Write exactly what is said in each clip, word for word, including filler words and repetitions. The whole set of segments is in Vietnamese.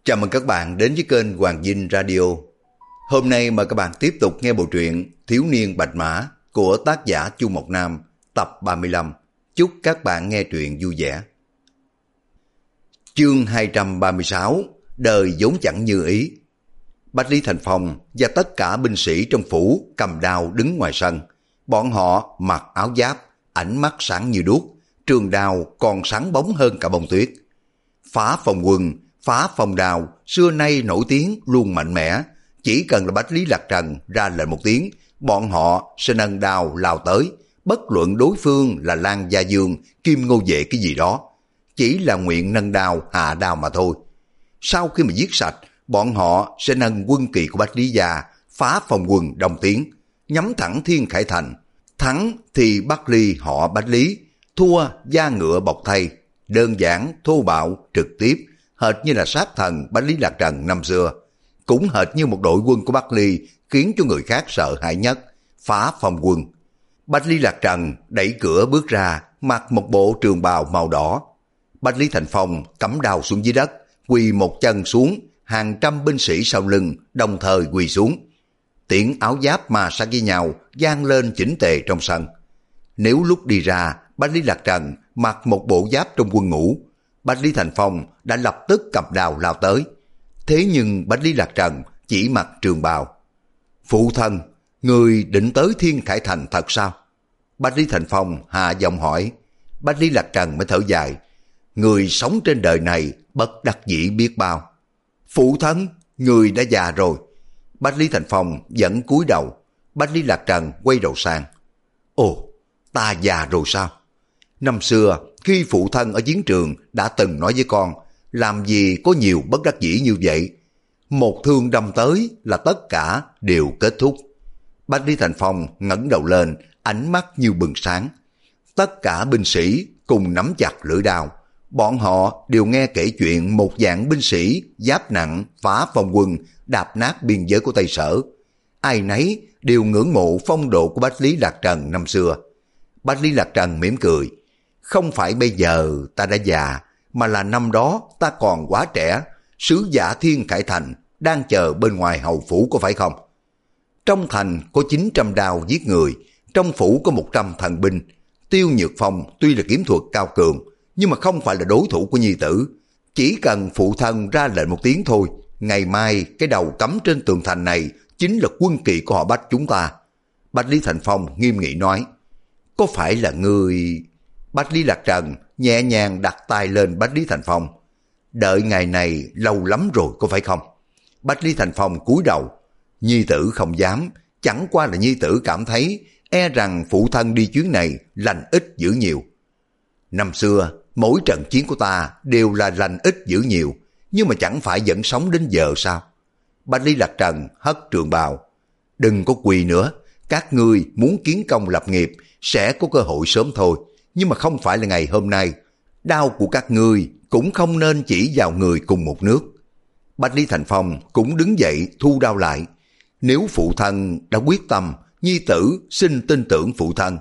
Chào mừng các bạn đến với kênh Hoàng Vinh Radio. Hôm nay mời các bạn tiếp tục nghe bộ truyện Thiếu niên Bạch Mã của tác giả Chu Mộc Nam, tập ba mươi lăm. Chúc các bạn nghe truyện vui vẻ. Chương hai trăm ba mươi sáu, đời vốn chẳng như ý. Bách Lý Thành Phong và tất cả binh sĩ trong phủ cầm đao đứng ngoài sân. Bọn họ mặc áo giáp, ánh mắt sáng như đuốc, trường đao còn sáng bóng hơn cả bông tuyết. Phá Phong quân, Phá Phong đao xưa nay nổi tiếng luôn mạnh mẽ, chỉ cần là Bách Lý Lạc Trần ra lệnh một tiếng, bọn họ sẽ nâng đao lao tới, bất luận đối phương là Lan Gia Dương, Kim Ngô Vệ cái gì đó, chỉ là nguyện nâng đao hạ đao mà thôi. Sau khi mà giết sạch, bọn họ sẽ nâng quân kỳ của Bách Lý gia, Phá Phong quân đồng tiến, nhắm thẳng Thiên Khải Thành. Thắng thì bắt ly họ Bách Lý, thua da ngựa bọc thây, đơn giản, thô bạo, trực tiếp, hệt như là sát thần Bách Lý Lạc Trần năm xưa. Cũng hệt như một đội quân của Bắc Ly khiến cho người khác sợ hãi nhất, Phá Phong quân. Bách Lý Lạc Trần đẩy cửa bước ra, mặc một bộ trường bào màu đỏ. Bách Lý Thành Phong cắm đao xuống dưới đất, quỳ một chân xuống, hàng trăm binh sĩ sau lưng đồng thời quỳ xuống. Tiếng áo giáp mà sát với nhau vang lên chỉnh tề trong sân. Nếu lúc đi ra, Bách Lý Lạc Trần mặc một bộ giáp trong quân ngũ, Bách Lý Thành Phong đã lập tức cầm đao lao tới. Thế nhưng Bách Lý Lạc Trần chỉ mặc trường bào. Phụ thân, người định tới Thiên Khải Thành thật sao? Bách Lý Thành Phong hạ giọng hỏi. Bách Lý Lạc Trần mới thở dài. Người sống trên đời này bất đắc dĩ biết bao. Phụ thân, người đã già rồi. Bách Lý Thành Phong vẫn cúi đầu. Bách Lý Lạc Trần quay đầu sang. Ồ, ta già rồi sao? Năm xưa, khi phụ thân ở chiến trường đã từng nói với con, làm gì có nhiều bất đắc dĩ như vậy. Một thương đâm tới là tất cả đều kết thúc. Bách Lý Thành Phong ngẩng đầu lên, ánh mắt như bừng sáng. Tất cả binh sĩ cùng nắm chặt lưỡi đao. Bọn họ đều nghe kể chuyện một dạng binh sĩ giáp nặng Phá Phong quân đạp nát biên giới của Tây Sở. Ai nấy đều ngưỡng mộ phong độ của Bách Lý Lạc Trần năm xưa. Bách Lý Lạc Trần mỉm cười. Không phải bây giờ ta đã già, mà là năm đó ta còn quá trẻ. Sứ giả Thiên Khải Thành đang chờ bên ngoài hầu phủ có phải không? Trong thành có chín trăm đao giết người, trong phủ có một trăm thần binh. Tiêu Nhược Phong tuy là kiếm thuật cao cường, nhưng mà không phải là đối thủ của nhi tử. Chỉ cần phụ thân ra lệnh một tiếng thôi, ngày mai cái đầu cắm trên tường thành này chính là quân kỳ của họ Bách chúng ta. Bách Lý Thành Phong nghiêm nghị nói. Có phải là người... Bách Lý Lạc Trần nhẹ nhàng đặt tay lên Bách Lý Thành Phong. Đợi ngày này lâu lắm rồi có phải không? Bách Lý Thành Phong cúi đầu. Nhi tử không dám, chẳng qua là nhi tử cảm thấy e rằng phụ thân đi chuyến này lành ít dữ nhiều. Năm xưa, mỗi trận chiến của ta đều là lành ít dữ nhiều, nhưng mà chẳng phải vẫn sống đến giờ sao? Bách Lý Lạc Trần hất trường bào. Đừng có quỳ nữa, các ngươi muốn kiến công lập nghiệp sẽ có cơ hội sớm thôi, nhưng mà không phải là ngày hôm nay. Đao của các ngươi cũng không nên chỉ vào người cùng một nước. Bách Lý Thành Phong cũng đứng dậy thu đao lại. Nếu phụ thân đã quyết tâm, nhi tử xin tin tưởng phụ thân.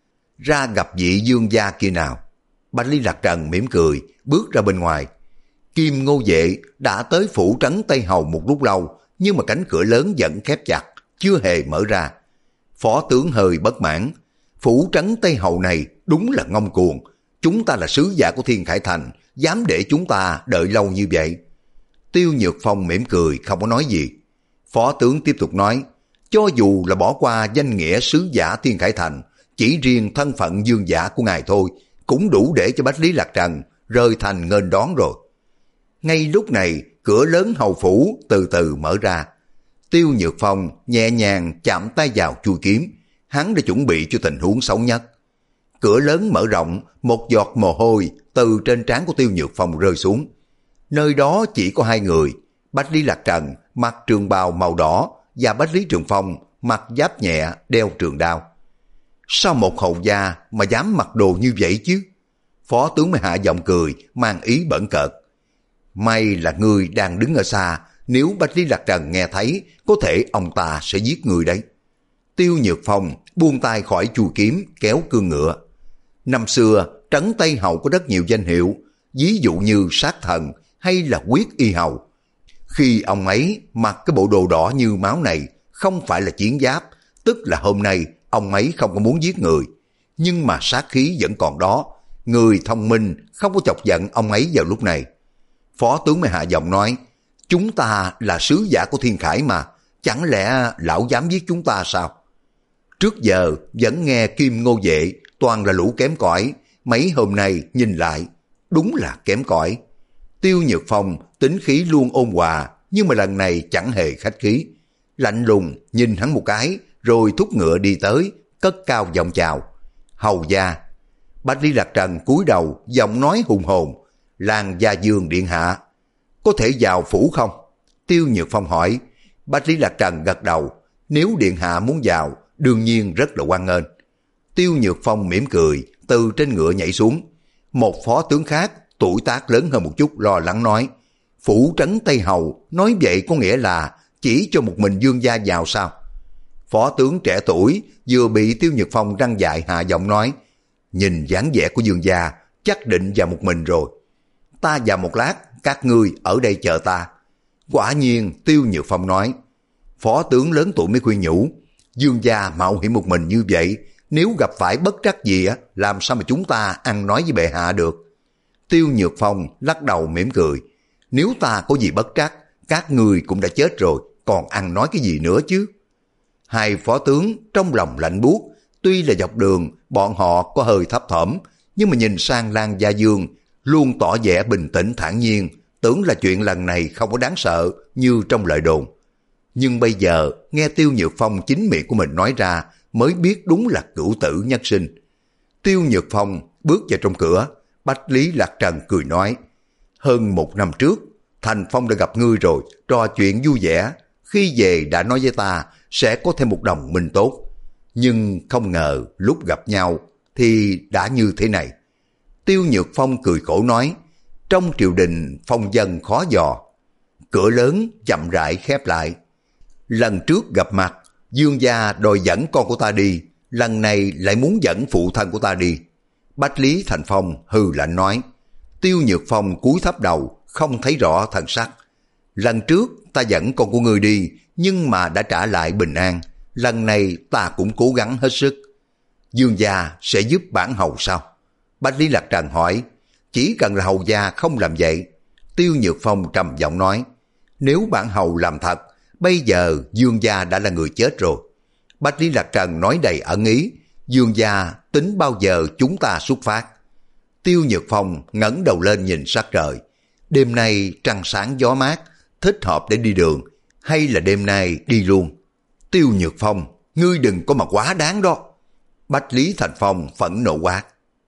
Ra gặp vị dương gia kia nào. Bách Lý Lạc Trần mỉm cười, bước ra bên ngoài. Kim Ngô Vệ đã tới phủ trấn Tây Hầu một lúc lâu, nhưng mà cánh cửa lớn vẫn khép chặt, chưa hề mở ra. Phó tướng hơi bất mãn. Phủ trấn Tây Hầu này đúng là ngông cuồng. Chúng ta là sứ giả của Thiên Khải Thành, dám để chúng ta đợi lâu như vậy? Tiêu Nhược Phong mỉm cười không có nói gì. Phó tướng tiếp tục nói, cho dù là bỏ qua danh nghĩa sứ giả Thiên Khải Thành, chỉ riêng thân phận dương giả của ngài thôi, cũng đủ để cho Bách Lý Lạc Trần rời thành nghênh đón rồi. Ngay lúc này, cửa lớn hầu phủ từ từ mở ra. Tiêu Nhược Phong nhẹ nhàng chạm tay vào chui kiếm, hắn đã chuẩn bị cho tình huống xấu nhất. Cửa lớn mở rộng, một giọt mồ hôi từ trên trán của Tiêu Nhược Phong rơi xuống. Nơi đó chỉ có hai người, Bách Lý Lạc Trần mặc trường bào màu đỏ và Bách Lý Trường Phong mặc giáp nhẹ đeo trường đao. Sao một hầu gia mà dám mặc đồ như vậy chứ? Phó tướng mới hạ giọng cười, mang ý bẩn cợt. May là ngươi đang đứng ở xa, nếu Bách Lý Lạc Trần nghe thấy, có thể ông ta sẽ giết người đấy. Tiêu Nhược Phong buông tay khỏi chui kiếm, kéo cương ngựa. Năm xưa, trấn Tây Hầu có rất nhiều danh hiệu, ví dụ như sát thần hay là quyết y hầu. Khi ông ấy mặc cái bộ đồ đỏ như máu này không phải là chiến giáp, tức là hôm nay ông ấy không có muốn giết người. Nhưng mà sát khí vẫn còn đó, người thông minh không có chọc giận ông ấy vào lúc này. Phó tướng mới hạ giọng nói, chúng ta là sứ giả của Thiên Khải mà, chẳng lẽ lão dám giết chúng ta sao? Trước giờ vẫn nghe Kim Ngô Vệ toàn là lũ kém cỏi, mấy hôm nay nhìn lại, đúng là kém cỏi. Tiêu Nhược Phong tính khí luôn ôn hòa, nhưng mà lần này chẳng hề khách khí. Lạnh lùng nhìn hắn một cái, rồi thúc ngựa đi tới, cất cao giọng chào. Hầu gia. Bạch Lý Lạc Trần cúi đầu, giọng nói hùng hồn. Lan Gia Dương điện hạ. Có thể vào phủ không? Tiêu Nhược Phong hỏi. Bạch Lý Lạc Trần gật đầu. Nếu điện hạ muốn vào, đương nhiên rất là hoan nghênh. Tiêu Nhược Phong mỉm cười, từ trên ngựa nhảy xuống. Một phó tướng khác, tuổi tác lớn hơn một chút, lo lắng nói. Phủ trấn Tây Hầu, nói vậy có nghĩa là chỉ cho một mình Dương gia vào sao? Phó tướng trẻ tuổi vừa bị Tiêu Nhược Phong răng dại hạ giọng nói, nhìn dáng vẻ của Dương gia chắc định vào một mình rồi. Ta vào một lát, các ngươi ở đây chờ ta. Quả nhiên Tiêu Nhược Phong nói. Phó tướng lớn tuổi mới khuyên nhủ, Dương gia mạo hiểm một mình như vậy, nếu gặp phải bất trắc gì á, làm sao mà chúng ta ăn nói với bệ hạ được? Tiêu Nhược Phong lắc đầu mỉm cười, nếu ta có gì bất trắc, các ngươi cũng đã chết rồi, còn ăn nói cái gì nữa chứ? Hai phó tướng trong lòng lạnh buốt, tuy là dọc đường bọn họ có hơi thấp thỏm, nhưng mà nhìn sang Lan Gia Dương luôn tỏ vẻ bình tĩnh thản nhiên, tưởng là chuyện lần này không có đáng sợ như trong lời đồn. Nhưng bây giờ nghe Tiêu Nhược Phong chính miệng của mình nói ra mới biết đúng là cửu tử nhất sinh. Tiêu Nhược Phong bước vào trong cửa, Bách Lý Lạc Trần cười nói, hơn một năm trước Thành Phong đã gặp ngươi rồi, trò chuyện vui vẻ, khi về đã nói với ta sẽ có thêm một đồng minh tốt. Nhưng không ngờ lúc gặp nhau thì đã như thế này. Tiêu Nhược Phong cười khổ nói, trong triều đình phong dân khó dò. Cửa lớn chậm rãi khép lại. Lần trước gặp mặt, Dương gia đòi dẫn con của ta đi, lần này lại muốn dẫn phụ thân của ta đi. Bách Lý Thành Phong hừ lạnh nói. Tiêu Nhược Phong cúi thấp đầu, không thấy rõ thần sắc. Lần trước ta dẫn con của ngươi đi, nhưng mà đã trả lại bình an. Lần này ta cũng cố gắng hết sức. Dương gia sẽ giúp bản hầu sao? Bách Lý Lạc Trần hỏi. Chỉ cần là hầu gia không làm vậy. Tiêu Nhược Phong trầm giọng nói. Nếu bản hầu làm thật, bây giờ Dương gia đã là người chết rồi. Bách Lý Lạc Trần nói đầy ẩn ý. Dương gia tính bao giờ chúng ta xuất phát? Tiêu Nhược Phong ngẩng đầu lên nhìn sắc trời. Đêm nay trăng sáng gió mát, thích hợp để đi đường, hay là đêm nay đi luôn? Tiêu Nhược Phong, ngươi đừng có mà quá đáng đó. Bách Lý Thành Phong phẫn nộ quát.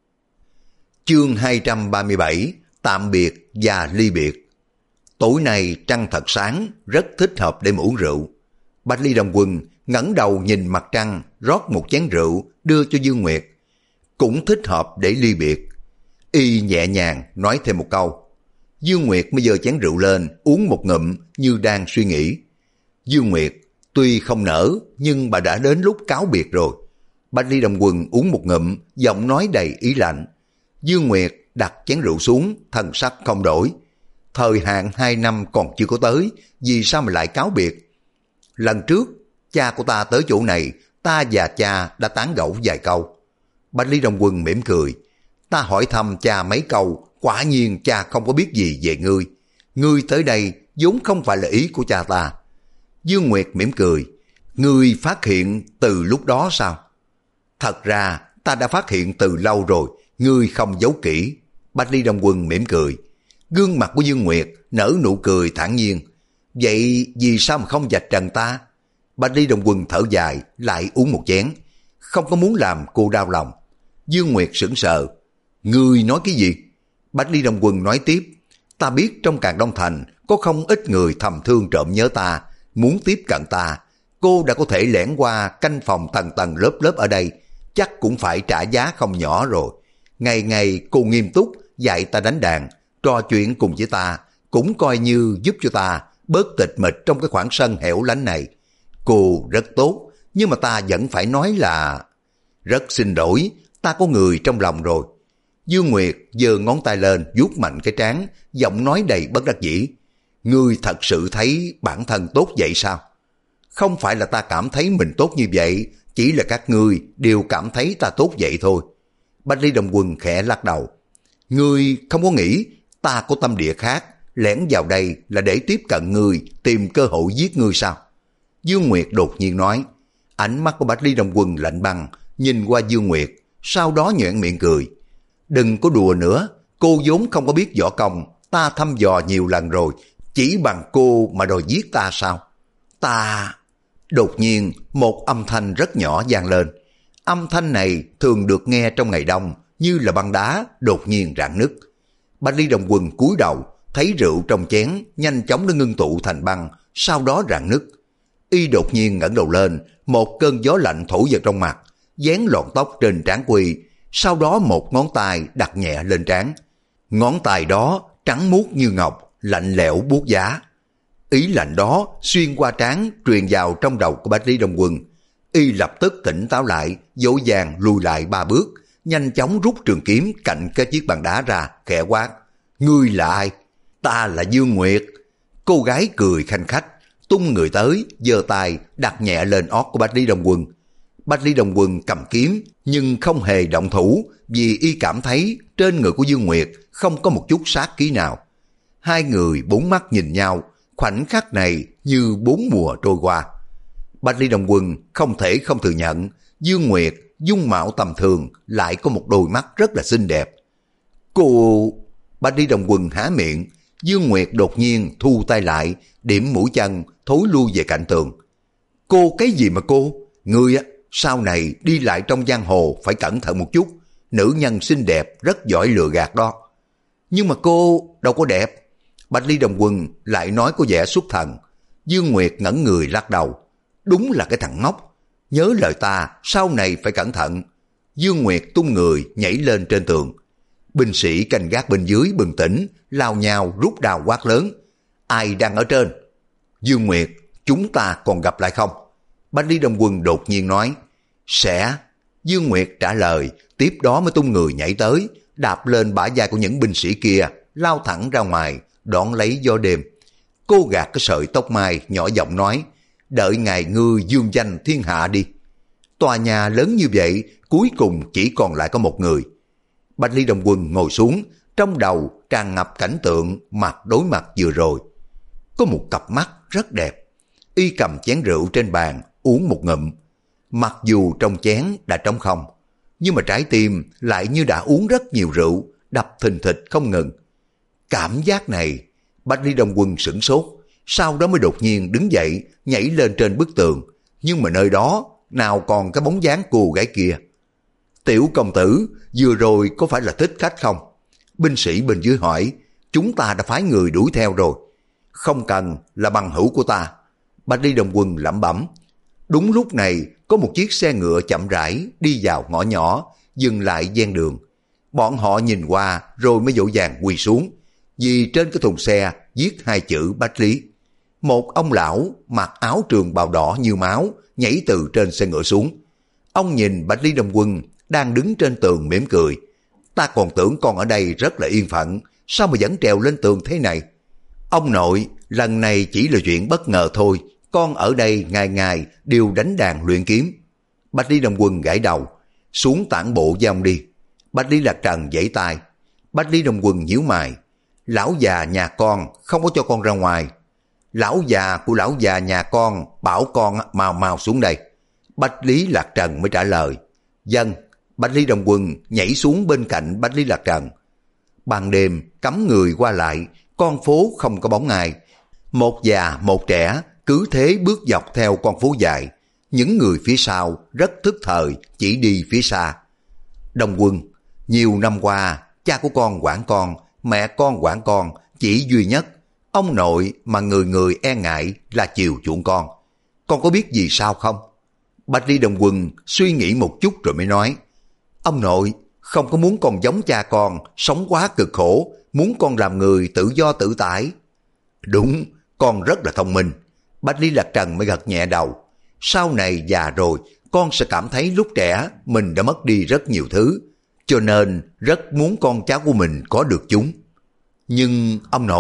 Chương hai trăm ba mươi bảy, tạm biệt và ly biệt. Tối nay trăng thật sáng, rất thích hợp để mà uống rượu. Bách Lý Đông Quân ngẩng đầu nhìn mặt trăng, rót một chén rượu đưa cho Dương Nguyệt. Cũng thích hợp để ly biệt. Y nhẹ nhàng nói thêm một câu. Dương Nguyệt mới giơ chén rượu lên, uống một ngụm như đang suy nghĩ. Dương Nguyệt, tuy không nỡ, nhưng bà đã đến lúc cáo biệt rồi. Bách Lý Đông Quân uống một ngụm, giọng nói đầy ý lạnh. Dương Nguyệt đặt chén rượu xuống, thần sắc không đổi. Thời hạn hai năm còn chưa có tới, vì sao mà lại cáo biệt? Lần trước, cha của ta tới chỗ này, ta và cha đã tán gẫu vài câu. Bách Lý Đông Quân mỉm cười. Ta hỏi thăm cha mấy câu, quả nhiên cha không có biết gì về ngươi. Ngươi tới đây vốn không phải là ý của cha ta. Dương Nguyệt mỉm cười. Ngươi phát hiện từ lúc đó sao? Thật ra ta đã phát hiện từ lâu rồi, ngươi không giấu kỹ. Bách Lý Đông Quân mỉm cười. Gương mặt của Dương Nguyệt nở nụ cười thản nhiên. Vậy vì sao mà không vạch trần ta? Bách Lý Đông Quân thở dài, lại uống một chén. Không có muốn làm cô đau lòng. Dương Nguyệt sững sờ. Ngươi nói cái gì? Bách Lý Đông Quân nói tiếp. Ta biết trong Càn Đông Thành có không ít người thầm thương trộm nhớ ta, muốn tiếp cận ta. Cô đã có thể lẻn qua canh phòng tầng tầng lớp lớp ở đây, chắc cũng phải trả giá không nhỏ rồi. Ngày ngày cô nghiêm túc dạy ta đánh đàn, trò chuyện cùng với ta, cũng coi như giúp cho ta bớt tịch mịch trong cái khoảng sân hẻo lánh này. Cô rất tốt, nhưng mà ta vẫn phải nói là... Rất xin lỗi, ta có người trong lòng rồi. Dương Nguyệt giơ ngón tay lên vuốt mạnh cái trán, giọng nói đầy bất đắc dĩ. ngươi thật sự thấy bản thân tốt vậy sao? Không phải là ta cảm thấy mình tốt như vậy, chỉ là các ngươi đều cảm thấy ta tốt vậy thôi. Bách Lý Đông Quân khẽ lắc đầu. Ngươi không có nghĩ ta có tâm địa khác, lẻn vào đây là để tiếp cận ngươi, tìm cơ hội giết ngươi sao? Dương Nguyệt đột nhiên nói. Ánh mắt của Bách Lý Đông Quân lạnh băng, nhìn qua Dương Nguyệt, sau đó nhoẻn miệng cười. Đừng có đùa nữa, cô vốn không có biết võ công, ta thăm dò nhiều lần rồi, chỉ bằng cô mà đòi giết ta sao? Ta... Đột nhiên, một âm thanh rất nhỏ vang lên. Âm thanh này thường được nghe trong ngày đông, như là băng đá, đột nhiên rạn nứt. Bách Lý Đông Quân cúi đầu, thấy rượu trong chén, nhanh chóng nó ngưng tụ thành băng, sau đó rạn nứt. Y đột nhiên ngẩng đầu lên, một cơn gió lạnh thổi vào trong mặt, vén lọn tóc trên trán Quy, sau đó một ngón tay đặt nhẹ lên trán. Ngón tay đó trắng muốt như ngọc, lạnh lẽo buốt giá. Ý lạnh đó xuyên qua trán truyền vào trong đầu của Bách Lý Đông Quân. Y lập tức tỉnh táo lại, dỗ dàng lùi lại ba bước, nhanh chóng rút trường kiếm cạnh cái chiếc bàn đá ra, khẽ quát. Ngươi là ai? Ta là Dương Nguyệt. Cô gái cười khanh khách, tung người tới, giơ tay đặt nhẹ lên ót của Bách Lý Đông Quân. Bách Lý Đông Quân cầm kiếm nhưng không hề động thủ, vì y cảm thấy trên người của Dương Nguyệt không có một chút sát khí nào. Hai người bốn mắt nhìn nhau, khoảnh khắc này như bốn mùa trôi qua. Bách Lý Đông Quân không thể không thừa nhận, Dương Nguyệt dung mạo tầm thường lại có một đôi mắt rất là xinh đẹp. Cô... Bách Lý Đông Quân há miệng, Dương Nguyệt đột nhiên thu tay lại, điểm mũi chân thối lui về cạnh tường. Cô cái gì mà cô? Ngươi á, sau này đi lại trong giang hồ phải cẩn thận một chút, nữ nhân xinh đẹp rất giỏi lừa gạt đó. Nhưng mà cô đâu có đẹp. Bách Lý Đông Quân lại nói có vẻ xuất thần. Dương Nguyệt ngẩn người lắc đầu. Đúng là cái thằng ngốc. Nhớ lời ta, sau này phải cẩn thận. Dương Nguyệt tung người nhảy lên trên tường. Binh sĩ canh gác bên dưới bừng tỉnh, lao nhào rút đao quát lớn. Ai đang ở trên? Dương Nguyệt, chúng ta còn gặp lại không? Bách Lý Đông Quân đột nhiên nói. Sẽ. Dương Nguyệt trả lời, tiếp đó mới tung người nhảy tới, đạp lên bả vai của những binh sĩ kia, lao thẳng ra ngoài, đón lấy gió đêm. Cô gạt cái sợi tóc mai, nhỏ giọng nói, đợi ngày ngươi dương danh thiên hạ đi. Tòa nhà lớn như vậy, cuối cùng chỉ còn lại có một người. Bách Lý Đông Quân ngồi xuống, trong đầu tràn ngập cảnh tượng mặt đối mặt vừa rồi. Có một cặp mắt rất đẹp. Y cầm chén rượu trên bàn, uống một ngụm. Mặc dù trong chén đã trống không, nhưng mà trái tim lại như đã uống rất nhiều rượu, đập thình thịch không ngừng. Cảm giác này, Bách Lý Đông Quân sửng sốt, sau đó mới đột nhiên đứng dậy, nhảy lên trên bức tường. Nhưng mà nơi đó, nào còn cái bóng dáng cô gái kia. Tiểu công tử, vừa rồi có phải là thích khách không? Binh sĩ bên dưới hỏi, chúng ta đã phái người đuổi theo rồi. Không cần, là bằng hữu của ta. Bách Lý Đông Quân lẩm bẩm. Đúng lúc này, có một chiếc xe ngựa chậm rãi đi vào ngõ nhỏ, dừng lại ven đường. Bọn họ nhìn qua rồi mới dỗ dàng quỳ xuống, vì trên cái thùng xe viết hai chữ Bách Lý. Một ông lão mặc áo trường bào đỏ như máu nhảy từ trên xe ngựa xuống. Ông nhìn Bách Lý Đông Quân đang đứng trên tường mỉm cười. Ta còn tưởng con ở đây rất là yên phận, sao mà vẫn trèo lên tường thế này? Ông nội, lần này chỉ là chuyện bất ngờ thôi, con ở đây ngày ngày đều đánh đàn luyện kiếm. Bách Lý Đông Quân gãi đầu, xuống tản bộ với ông đi. Bách Lý Lạc Trần giãy tay. Bách Lý Đông Quân nhíu mày, lão già nhà con không có cho con ra ngoài. Lão già của lão già nhà con bảo con mau mau xuống đây. Bách Lý Lạc Trần mới trả lời. Dân. Bách Lý Đông Quân nhảy xuống bên cạnh Bách Lý Lạc Trần. Ban đêm cấm người qua lại, con phố không có bóng ai. Một già một trẻ cứ thế bước dọc theo con phố dài. Những người phía sau rất thức thời chỉ đi phía xa. Đông Quân, nhiều năm qua cha của con quản con, mẹ con quản con, chỉ duy nhất ông nội mà người người e ngại là chiều chuộng con. Con có biết gì sao không? Bách Lý Đông Quân suy nghĩ một chút rồi mới nói. Ông nội không có muốn con giống cha con, sống quá cực khổ, muốn con làm người tự do tự tại. Đúng, con rất là thông minh. Bách Lý Lạc Trần mới gật nhẹ đầu. Sau này già rồi, con sẽ cảm thấy lúc trẻ mình đã mất đi rất nhiều thứ, cho nên rất muốn con cháu của mình có được chúng. Nhưng ông nội,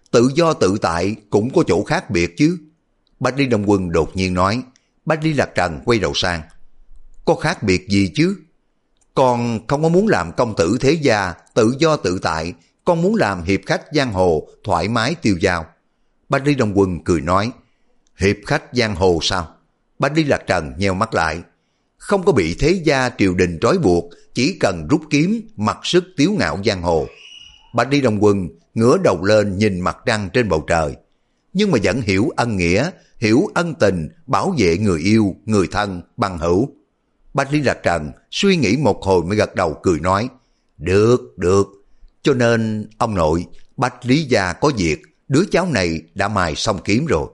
Tự do tự tại cũng có chỗ khác biệt chứ. Bạch Lý Đông Quân đột nhiên nói. Bạch Lý Lạc Trần quay đầu sang. Có khác biệt gì chứ? Con không có muốn làm công tử thế gia tự do tự tại, con muốn làm hiệp khách giang hồ thoải mái tiêu dao. Bạch Lý Đông Quân cười nói. Hiệp khách giang hồ sao? Bạch Lý Lạc Trần nheo mắt lại. Không có bị thế gia triều đình trói buộc, chỉ cần rút kiếm mặc sức tiếu ngạo giang hồ. Bạch Lý Đông Quân ngửa đầu lên nhìn mặt trăng trên bầu trời, nhưng mà vẫn hiểu ân nghĩa, hiểu ân tình, bảo vệ người yêu, người thân, bằng hữu. Bạch Lý Lạc Trần suy nghĩ một hồi mới gật đầu cười nói. Được, được. Cho nên ông nội, Bạch Lý gia có việc, đứa cháu này đã mài xong kiếm rồi.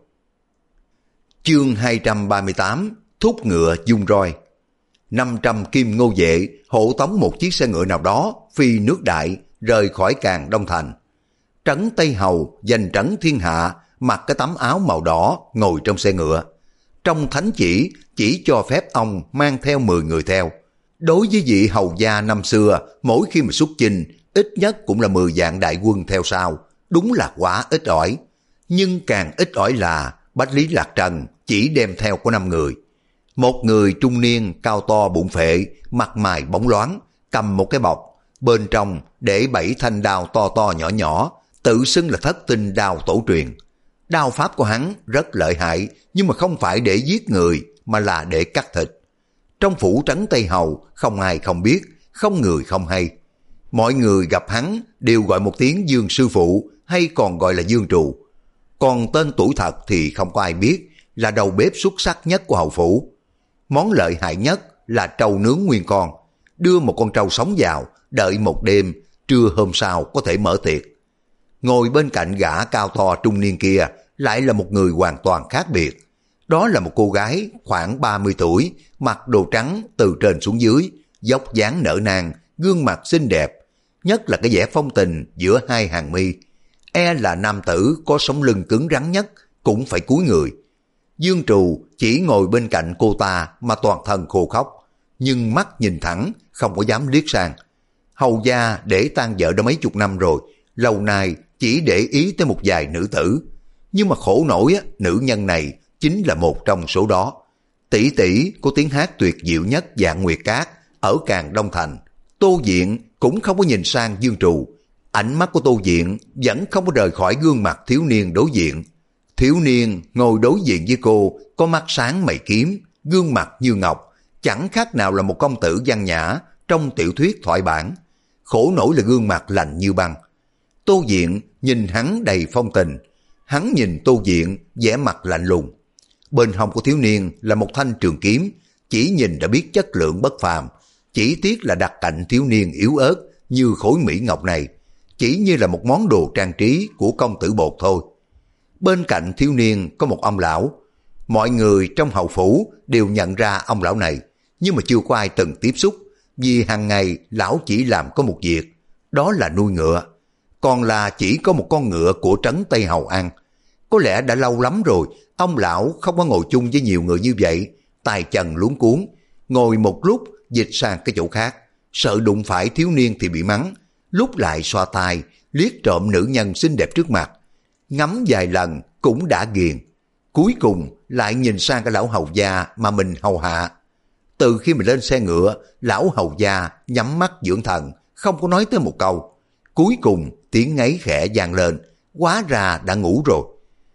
Chương hai trăm ba mươi tám, thúc ngựa dung roi. năm trăm kim ngô vệ hộ tống một chiếc xe ngựa nào đó phi nước đại rời khỏi Càn Đông Thành. Trấn Tây Hầu giành trấn thiên hạ, mặc cái tấm áo màu đỏ ngồi trong xe ngựa. Trong thánh chỉ chỉ cho phép ông mang theo mười người theo. Đối với vị hầu gia năm xưa, mỗi khi mà xuất chinh, ít nhất cũng là mười vạn đại quân theo sau, đúng là quá ít ỏi. Nhưng càng ít ỏi là Bạch Lý Lạc Trần chỉ đem theo có năm người. Một người trung niên cao to bụng phệ, mặt mày bóng loáng, cầm một cái bọc, bên trong để bảy thanh đao to to nhỏ nhỏ, tự xưng là thất tinh đao tổ truyền. Đao pháp của hắn rất lợi hại, nhưng mà không phải để giết người, mà là để cắt thịt. Trong phủ trấn Tây Hầu, không ai không biết, không người không hay. Mọi người gặp hắn đều gọi một tiếng Dương Sư Phụ, hay còn gọi là Dương Trù. Còn tên tuổi thật thì không có ai biết, là đầu bếp xuất sắc nhất của hầu phủ. Món lợi hại nhất là trâu nướng nguyên con. Đưa một con trâu sống vào, đợi một đêm, trưa hôm sau có thể mở tiệc. Ngồi bên cạnh gã cao to trung niên kia lại là một người hoàn toàn khác biệt. Đó là một cô gái khoảng ba mươi tuổi, mặc đồ trắng từ trên xuống dưới, dốc dáng nở nang, gương mặt xinh đẹp, nhất là cái vẻ phong tình giữa hai hàng mi. E là nam tử có sống lưng cứng rắn nhất, cũng phải cúi người. Dương Trù chỉ ngồi bên cạnh cô ta mà toàn thân khô khóc, nhưng mắt nhìn thẳng, không có dám liếc sang. Hầu gia để tang vợ đã mấy chục năm rồi, lâu nay chỉ để ý tới một vài nữ tử. Nhưng mà khổ nổi, nữ nhân này chính là một trong số đó. Tỷ tỷ có tiếng hát tuyệt diệu nhất Vạn Nguyệt Cát ở Càn Đông Thành. Tô Diện cũng không có nhìn sang Dương Trù. Ánh mắt của Tô Diện vẫn không có rời khỏi gương mặt thiếu niên đối diện. Thiếu niên ngồi đối diện với cô, có mắt sáng mày kiếm, gương mặt như ngọc, chẳng khác nào là một công tử văn nhã trong tiểu thuyết thoại bản. Khổ nổi là gương mặt lạnh như băng. Tô Diện nhìn hắn đầy phong tình, hắn nhìn Tô Diện vẻ mặt lạnh lùng. Bên hông của thiếu niên là một thanh trường kiếm, chỉ nhìn đã biết chất lượng bất phàm. Chỉ tiếc là đặt cạnh thiếu niên yếu ớt như khối mỹ ngọc này, chỉ như là một món đồ trang trí của công tử bột thôi. Bên cạnh thiếu niên có một ông lão. Mọi người trong hầu phủ đều nhận ra ông lão này, nhưng mà chưa có ai từng tiếp xúc, vì hàng ngày lão chỉ làm có một việc, đó là nuôi ngựa. Còn là chỉ có một con ngựa của trấn Tây Hầu ăn. Có lẽ đã lâu lắm rồi, ông lão không có ngồi chung với nhiều người như vậy, tay chân luống cuống, ngồi một lúc dịch sang cái chỗ khác, sợ đụng phải thiếu niên thì bị mắng, lúc lại xoa tai, liếc trộm nữ nhân xinh đẹp trước mặt. Ngắm vài lần cũng đã ghiền, cuối cùng lại nhìn sang cái lão hầu gia mà mình hầu hạ. Từ khi mình lên xe ngựa, lão hầu gia nhắm mắt dưỡng thần, không có nói tới một câu. Cuối cùng tiếng ngáy khẽ vang lên, hóa ra đã ngủ rồi.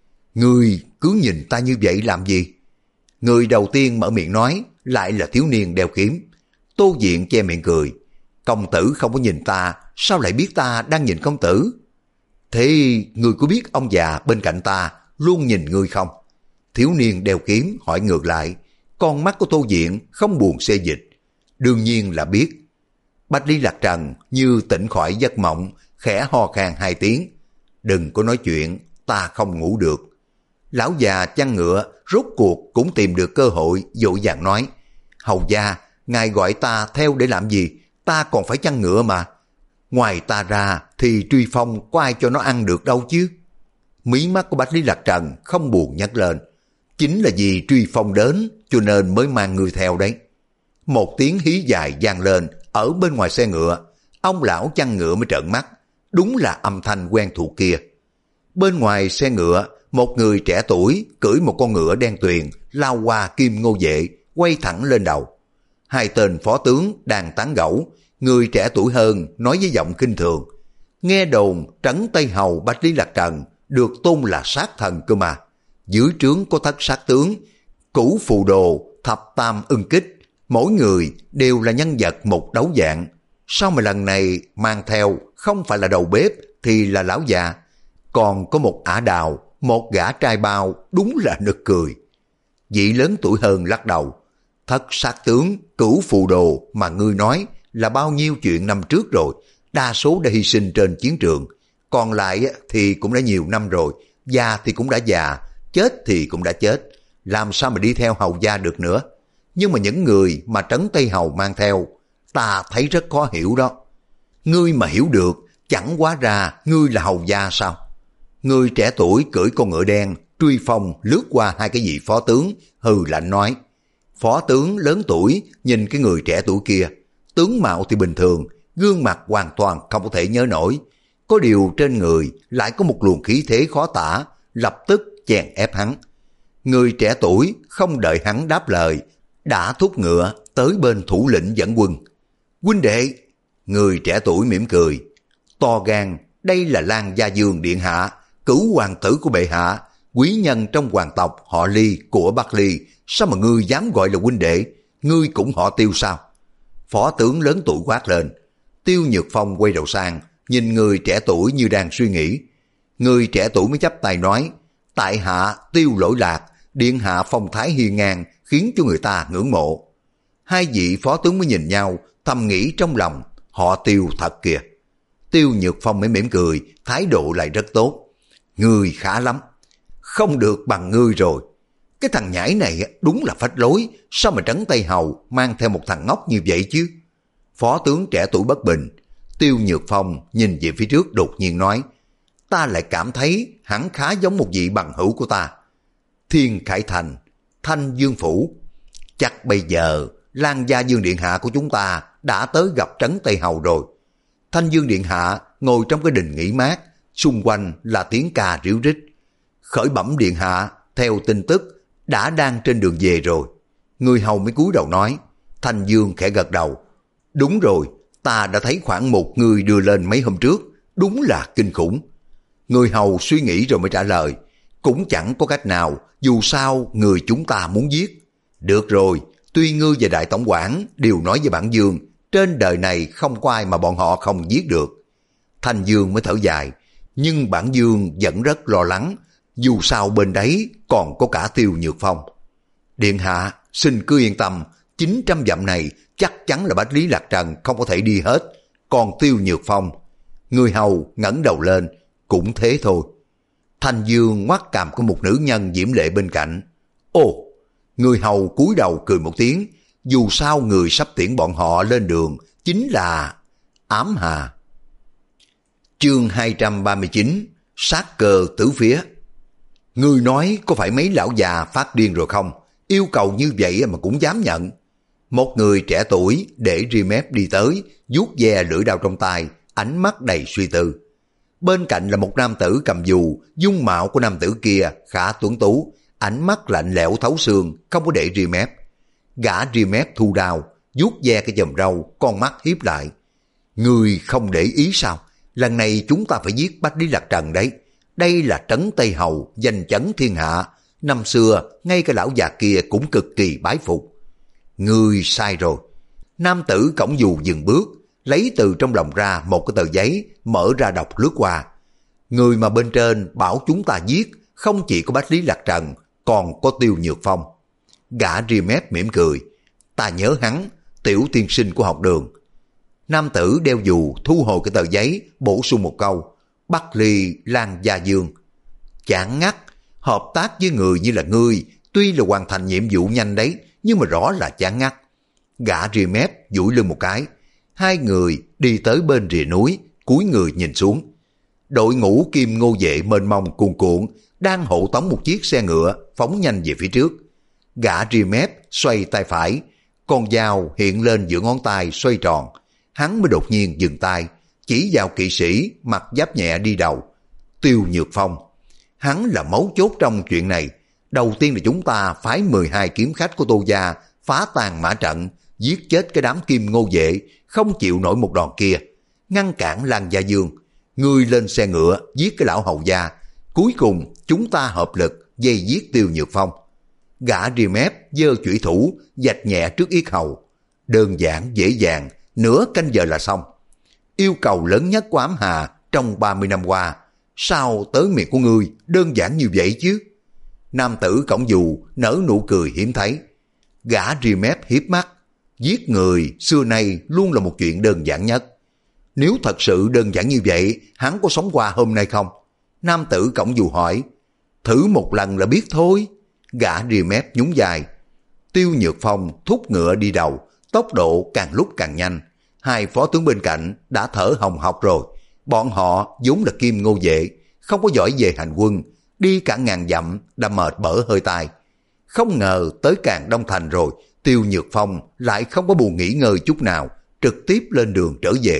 Ngươi cứ nhìn ta như vậy làm gì? Người đầu tiên mở miệng nói lại là thiếu niên đeo kiếm. Tô Diện che miệng cười. Công tử không có nhìn ta, sao lại biết ta đang nhìn công tử? Thế ngươi có biết ông già bên cạnh ta luôn nhìn ngươi không? Thiếu niên đeo kiếm hỏi ngược lại. Con mắt của Tô Diện không buồn xê dịch. Đương nhiên là biết. Bạch Lý Lạc Trần như tỉnh khỏi giấc mộng, khẽ ho khan hai tiếng. Đừng có nói chuyện, ta không ngủ được. Lão già chăn ngựa rốt cuộc cũng tìm được cơ hội, vội vàng nói. Hầu gia, ngài gọi ta theo để làm gì? Ta còn phải chăn ngựa mà. Ngoài ta ra thì Truy Phong có ai cho nó ăn được đâu chứ? Mí mắt của Bạch Lý Lạc Trần không buồn nhắc lên. Chính là vì Truy Phong đến cho nên mới mang người theo đấy. Một tiếng hí dài vang lên ở bên ngoài xe ngựa. Ông lão chăn ngựa mới trợn mắt. Đúng là âm thanh quen thuộc kia. Bên ngoài xe ngựa, một người trẻ tuổi cưỡi một con ngựa đen tuyền lao qua Kim Ngô Vệ, quay thẳng lên đầu. Hai tên phó tướng đang tán gẫu, người trẻ tuổi hơn nói với giọng khinh thường: nghe đồn Trấn Tây Hầu Bách Lý Lạc Trần được tôn là sát thần cơ mà. Dưới trướng có thất sát tướng, Cửu Phù Đồ, Thập Tam Ưng Kích, mỗi người đều là nhân vật một đấu dạng. Sao mà lần này mang theo không phải là đầu bếp thì là lão già, còn có một ả đào, một gã trai bao, đúng là nực cười. Vị lớn tuổi hơn lắc đầu: thất sát tướng, Cửu Phù Đồ mà ngươi nói là bao nhiêu chuyện năm trước rồi, đa số đã hy sinh trên chiến trường, còn lại thì cũng đã nhiều năm rồi, già thì cũng đã già, chết thì cũng đã chết, làm sao mà đi theo hầu gia được nữa. Nhưng mà những người mà Trấn Tây Hầu mang theo, ta thấy rất khó hiểu đó. Ngươi mà hiểu được, chẳng quá ra ngươi là hầu gia sao? Người trẻ tuổi cưỡi con ngựa đen truy phong lướt qua hai cái vị phó tướng, hừ lạnh nói. Phó tướng lớn tuổi nhìn cái người trẻ tuổi kia, tướng mạo thì bình thường, gương mặt hoàn toàn không có thể nhớ nổi, có điều trên người lại có một luồng khí thế khó tả, lập tức chèn ép hắn. Người trẻ tuổi không đợi hắn đáp lời, đã thúc ngựa tới bên thủ lĩnh dẫn quân. Huynh đệ! Người trẻ tuổi mỉm cười. To gan, đây là Lan Gia Dương điện hạ, cửu hoàng tử của bệ hạ, quý nhân trong hoàng tộc họ Ly của Bắc Ly, sao mà ngươi dám gọi là huynh đệ? Ngươi cũng họ Tiêu sao? Phó tướng lớn tuổi quát lên. Tiêu Nhược Phong quay đầu sang, nhìn người trẻ tuổi như đang suy nghĩ. Người trẻ tuổi mới chắp tay nói, tại hạ Tiêu lỗi lạc, điện hạ phong thái hiên ngang, khiến cho người ta ngưỡng mộ. Hai vị phó tướng mới nhìn nhau, thầm nghĩ trong lòng, họ Tiêu thật kìa. Tiêu Nhược Phong mới mỉm cười, thái độ lại rất tốt. Ngươi khá lắm, không được bằng ngươi rồi. Cái thằng nhãi này đúng là phách lối, sao mà Trấn Tây Hầu mang theo một thằng ngốc như vậy chứ? Phó tướng trẻ tuổi bất bình. Tiêu Nhược Phong nhìn về phía trước đột nhiên nói, ta lại cảm thấy hắn khá giống một vị bằng hữu của ta. Thiên Khải Thành, Thanh Dương Phủ. Chắc bây giờ Lan Gia Dương điện hạ của chúng ta đã tới gặp Trấn Tây Hầu rồi. Thanh Dương điện hạ ngồi trong cái đình nghỉ mát, xung quanh là tiếng ca ríu rít. Khởi bẩm điện hạ, theo tin tức đã đang trên đường về rồi. Người hầu mới cúi đầu nói. Thanh Dương khẽ gật đầu. Đúng rồi, ta đã thấy khoảng một người đưa lên mấy hôm trước, đúng là kinh khủng. Người hầu suy nghĩ rồi mới trả lời, cũng chẳng có cách nào, dù sao người chúng ta muốn giết. Được rồi, tuy ngươi và đại tổng quản đều nói với bản Dương, trên đời này không có ai mà bọn họ không giết được. Thanh Dương mới thở dài, nhưng bản Dương vẫn rất lo lắng, dù sao bên đấy còn có cả Tiêu Nhược Phong. Điện hạ, xin cứ yên tâm, chín trăm dặm này chắc chắn là Bách Lý Lạc Trần không có thể đi hết, còn Tiêu Nhược Phong. Người hầu ngẩng đầu lên, cũng thế thôi. Thanh Dương ngoắt cằm của một nữ nhân diễm lệ bên cạnh. Ồ, người hầu cúi đầu cười một tiếng, dù sao người sắp tiễn bọn họ lên đường chính là Ám Hà. Chương hai trăm ba mươi chín, sát cơ tứ phía. Người nói có phải mấy lão già phát điên rồi không? Yêu cầu như vậy mà cũng dám nhận. Một người trẻ tuổi để ri mép đi tới, vuốt ve lưỡi đao trong tay, ánh mắt đầy suy tư. Bên cạnh là một nam tử cầm dù, dung mạo của nam tử kia khá tuấn tú, ánh mắt lạnh lẽo thấu xương, không có để ri mép. Gã ri mép thu đao, vuốt ve cái chòm râu, con mắt hiếp lại. Người không để ý sao? Lần này chúng ta phải giết Bách Lý Lạc Trần đấy. Đây là Trấn Tây Hầu, danh chấn thiên hạ. Năm xưa, ngay cái lão già kia cũng cực kỳ bái phục. Người sai rồi. Nam tử cổng dù dừng bước, lấy từ trong lòng ra một cái tờ giấy, mở ra đọc lướt qua. Người mà bên trên bảo chúng ta giết, không chỉ có Bách Lý Lạc Trần, còn có Tiêu Nhược Phong. Gã ri mép mỉm cười. Ta nhớ hắn, tiểu tiên sinh của học đường. Nam tử đeo dù thu hồi cái tờ giấy, bổ sung một câu. Bắc Ly Lan Gia Dương. Chán ngắt, hợp tác với người như là ngươi, tuy là hoàn thành nhiệm vụ nhanh đấy, nhưng mà rõ là chán ngắt. Gã ri mép duỗi lưng một cái. Hai người đi tới bên rìa núi, cúi người nhìn xuống. Đội ngũ Kim Ngô Vệ mênh mông cuồn cuộn, đang hộ tống một chiếc xe ngựa, phóng nhanh về phía trước. Gã ri mép xoay tay phải, con dao hiện lên giữa ngón tay xoay tròn. Hắn mới đột nhiên dừng tay, chỉ vào kỵ sĩ mặc giáp nhẹ đi đầu. Tiêu Nhược Phong. Hắn là mấu chốt trong chuyện này. Đầu tiên là chúng ta phái mười hai kiếm khách của Tô gia phá tan mã trận, giết chết cái đám Kim Ngô vệ không chịu nổi một đòn kia, ngăn cản Lăng Gia Dương. Ngươi lên xe ngựa giết cái lão hầu gia, cuối cùng chúng ta hợp lực dây giết Tiêu Nhược Phong. Gã ria mép giơ chủy thủ vạch nhẹ trước yết hầu. Đơn giản dễ dàng, nửa canh giờ là xong. Yêu cầu lớn nhất của Ám Hà trong ba mươi năm qua, sao tới miệng của ngươi đơn giản như vậy chứ? Nam tử cổng dù nở nụ cười hiếm thấy. Gã ria mép hiếp mắt. Giết người xưa nay luôn là một chuyện đơn giản nhất. Nếu thật sự đơn giản như vậy, hắn có sống qua hôm nay không? Nam tử cổng dù hỏi. Thử một lần là biết thôi. Gã ria mép nhún vai. Tiêu Nhược Phong thúc ngựa đi đầu, tốc độ càng lúc càng nhanh. Hai phó tướng bên cạnh đã thở hồng hộc rồi. Bọn họ vốn là Kim Ngô vệ, không có giỏi về hành quân, đi cả ngàn dặm đã mệt bở hơi tai. Không ngờ tới Càng Đông Thành rồi, Tiêu Nhược Phong lại không có buồn nghỉ ngơi chút nào, trực tiếp lên đường trở về.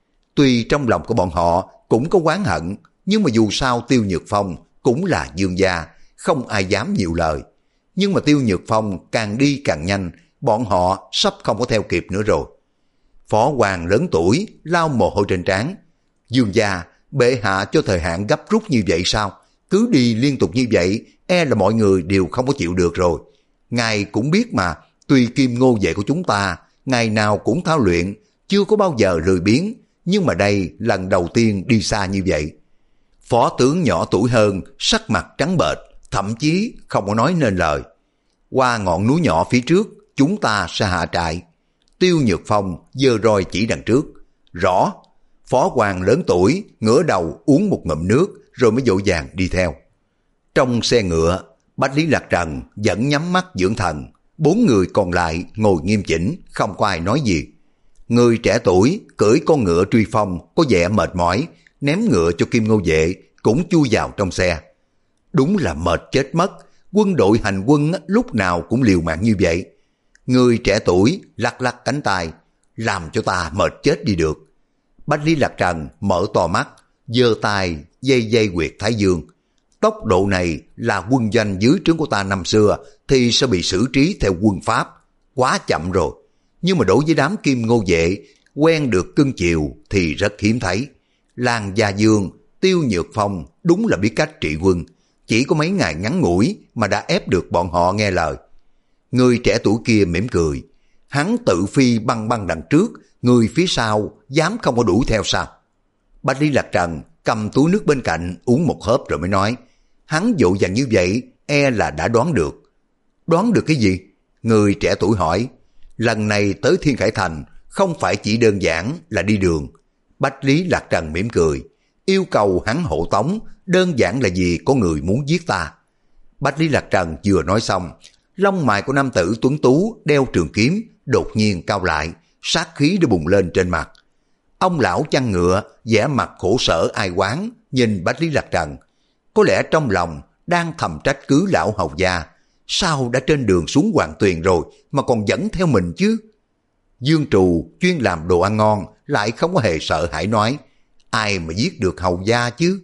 Tuy trong lòng của bọn họ cũng có oán hận, nhưng mà dù sao Tiêu Nhược Phong cũng là dương gia, không ai dám nhiều lời. Nhưng mà Tiêu Nhược Phong càng đi càng nhanh, bọn họ sắp không có theo kịp nữa rồi. Phó Hoàng lớn tuổi, lau mồ hôi trên trán. Dương gia, bệ hạ cho thời hạn gấp rút như vậy sao? Cứ đi liên tục như vậy, e là mọi người đều không có chịu được rồi. Ngài cũng biết mà, tuy Kim Ngô vệ của chúng ta, ngày nào cũng thao luyện, chưa có bao giờ lười biếng, nhưng mà đây lần đầu tiên đi xa như vậy. Phó tướng nhỏ tuổi hơn, sắc mặt trắng bệch, thậm chí không có nói nên lời. Qua ngọn núi nhỏ phía trước, chúng ta sẽ hạ trại. Tiêu Nhược Phong giơ roi chỉ đằng trước. Rõ. Phó Hoàng lớn tuổi, ngửa đầu uống một ngụm nước, rồi mới vội vàng đi theo. Trong xe ngựa, Bách Lý Lạc Trần vẫn nhắm mắt dưỡng thần. Bốn người còn lại ngồi nghiêm chỉnh, không có ai nói gì. Người trẻ tuổi cưỡi con ngựa truy phong có vẻ mệt mỏi, ném ngựa cho Kim Ngô vệ, cũng chui vào trong xe. Đúng là mệt chết mất, quân đội hành quân lúc nào cũng liều mạng như vậy. Người trẻ tuổi lắc lắc cánh tay, làm cho ta mệt chết đi được. Bách Lý Lạc Trần mở to mắt, giơ tay dây dây huyệt thái dương. Tốc độ này là quân doanh dưới trướng của ta năm xưa thì sẽ bị xử trí theo quân pháp, quá chậm rồi. Nhưng mà đối với đám Kim Ngô vệ, quen được cưng chiều thì rất hiếm thấy. Lăng Gia Dương, Tiêu Nhược Phong đúng là biết cách trị quân, chỉ có mấy ngày ngắn ngủi mà đã ép được bọn họ nghe lời. Người trẻ tuổi kia mỉm cười, hắn tự phi băng băng đằng trước, người phía sau dám không có đuổi theo sao? Bách Lý Lạc Trần cầm túi nước bên cạnh uống một hớp rồi mới nói, hắn vội vàng như vậy e là đã đoán được. Đoán được cái gì? Người trẻ tuổi hỏi. Lần này tới Thiên Khải Thành không phải chỉ đơn giản là đi đường. Bách Lý Lạc Trần mỉm cười, yêu cầu hắn hộ tống đơn giản là vì có người muốn giết ta. Bách Lý Lạc Trần vừa nói xong, lông mày của nam tử tuấn tú đeo trường kiếm đột nhiên cao lại, sát khí đã bùng lên trên mặt. Ông lão chăn ngựa vẻ mặt khổ sở ai oán nhìn Bách Lý Lạc Trần, có lẽ trong lòng đang thầm trách cứ lão hầu gia, sao đã trên đường xuống Hoàng Tuyền rồi mà còn dẫn theo mình chứ? Dương Trù chuyên làm đồ ăn ngon lại không có hề sợ hãi nói, ai mà giết được hầu gia chứ?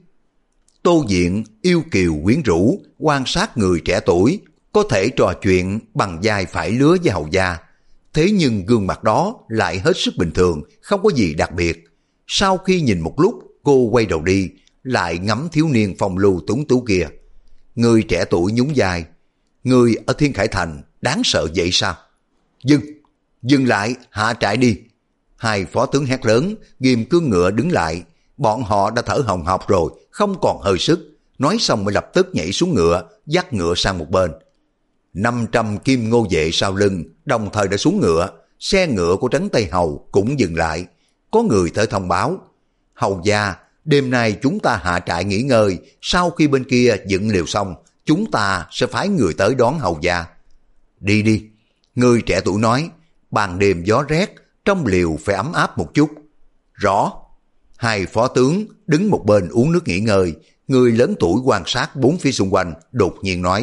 Tô Diện yêu kiều quyến rũ quan sát người trẻ tuổi có thể trò chuyện bằng vai phải lứa với hầu gia, thế nhưng gương mặt đó lại hết sức bình thường, không có gì đặc biệt. Sau khi nhìn một lúc, cô quay đầu đi, lại ngắm thiếu niên phong lưu tuấn tú kia. Người trẻ tuổi nhún vai, người ở Thiên Khải Thành đáng sợ vậy sao? Dừng, dừng lại, hạ trại đi. Hai phó tướng hét lớn, ghim cương ngựa đứng lại. Bọn họ đã thở hồng hộc rồi, không còn hơi sức. Nói xong mới lập tức nhảy xuống ngựa, dắt ngựa sang một bên. năm trăm Kim Ngô vệ sau lưng đồng thời đã xuống ngựa, xe ngựa của Trấn Tây Hầu cũng dừng lại. Có người tới thông báo, hầu gia, đêm nay chúng ta hạ trại nghỉ ngơi, sau khi bên kia dựng liều xong, chúng ta sẽ phái người tới đón hầu gia. Đi đi, người trẻ tuổi nói, ban đêm gió rét, trong liều phải ấm áp một chút. Rõ. Hai phó tướng đứng một bên uống nước nghỉ ngơi, người lớn tuổi quan sát bốn phía xung quanh, đột nhiên nói,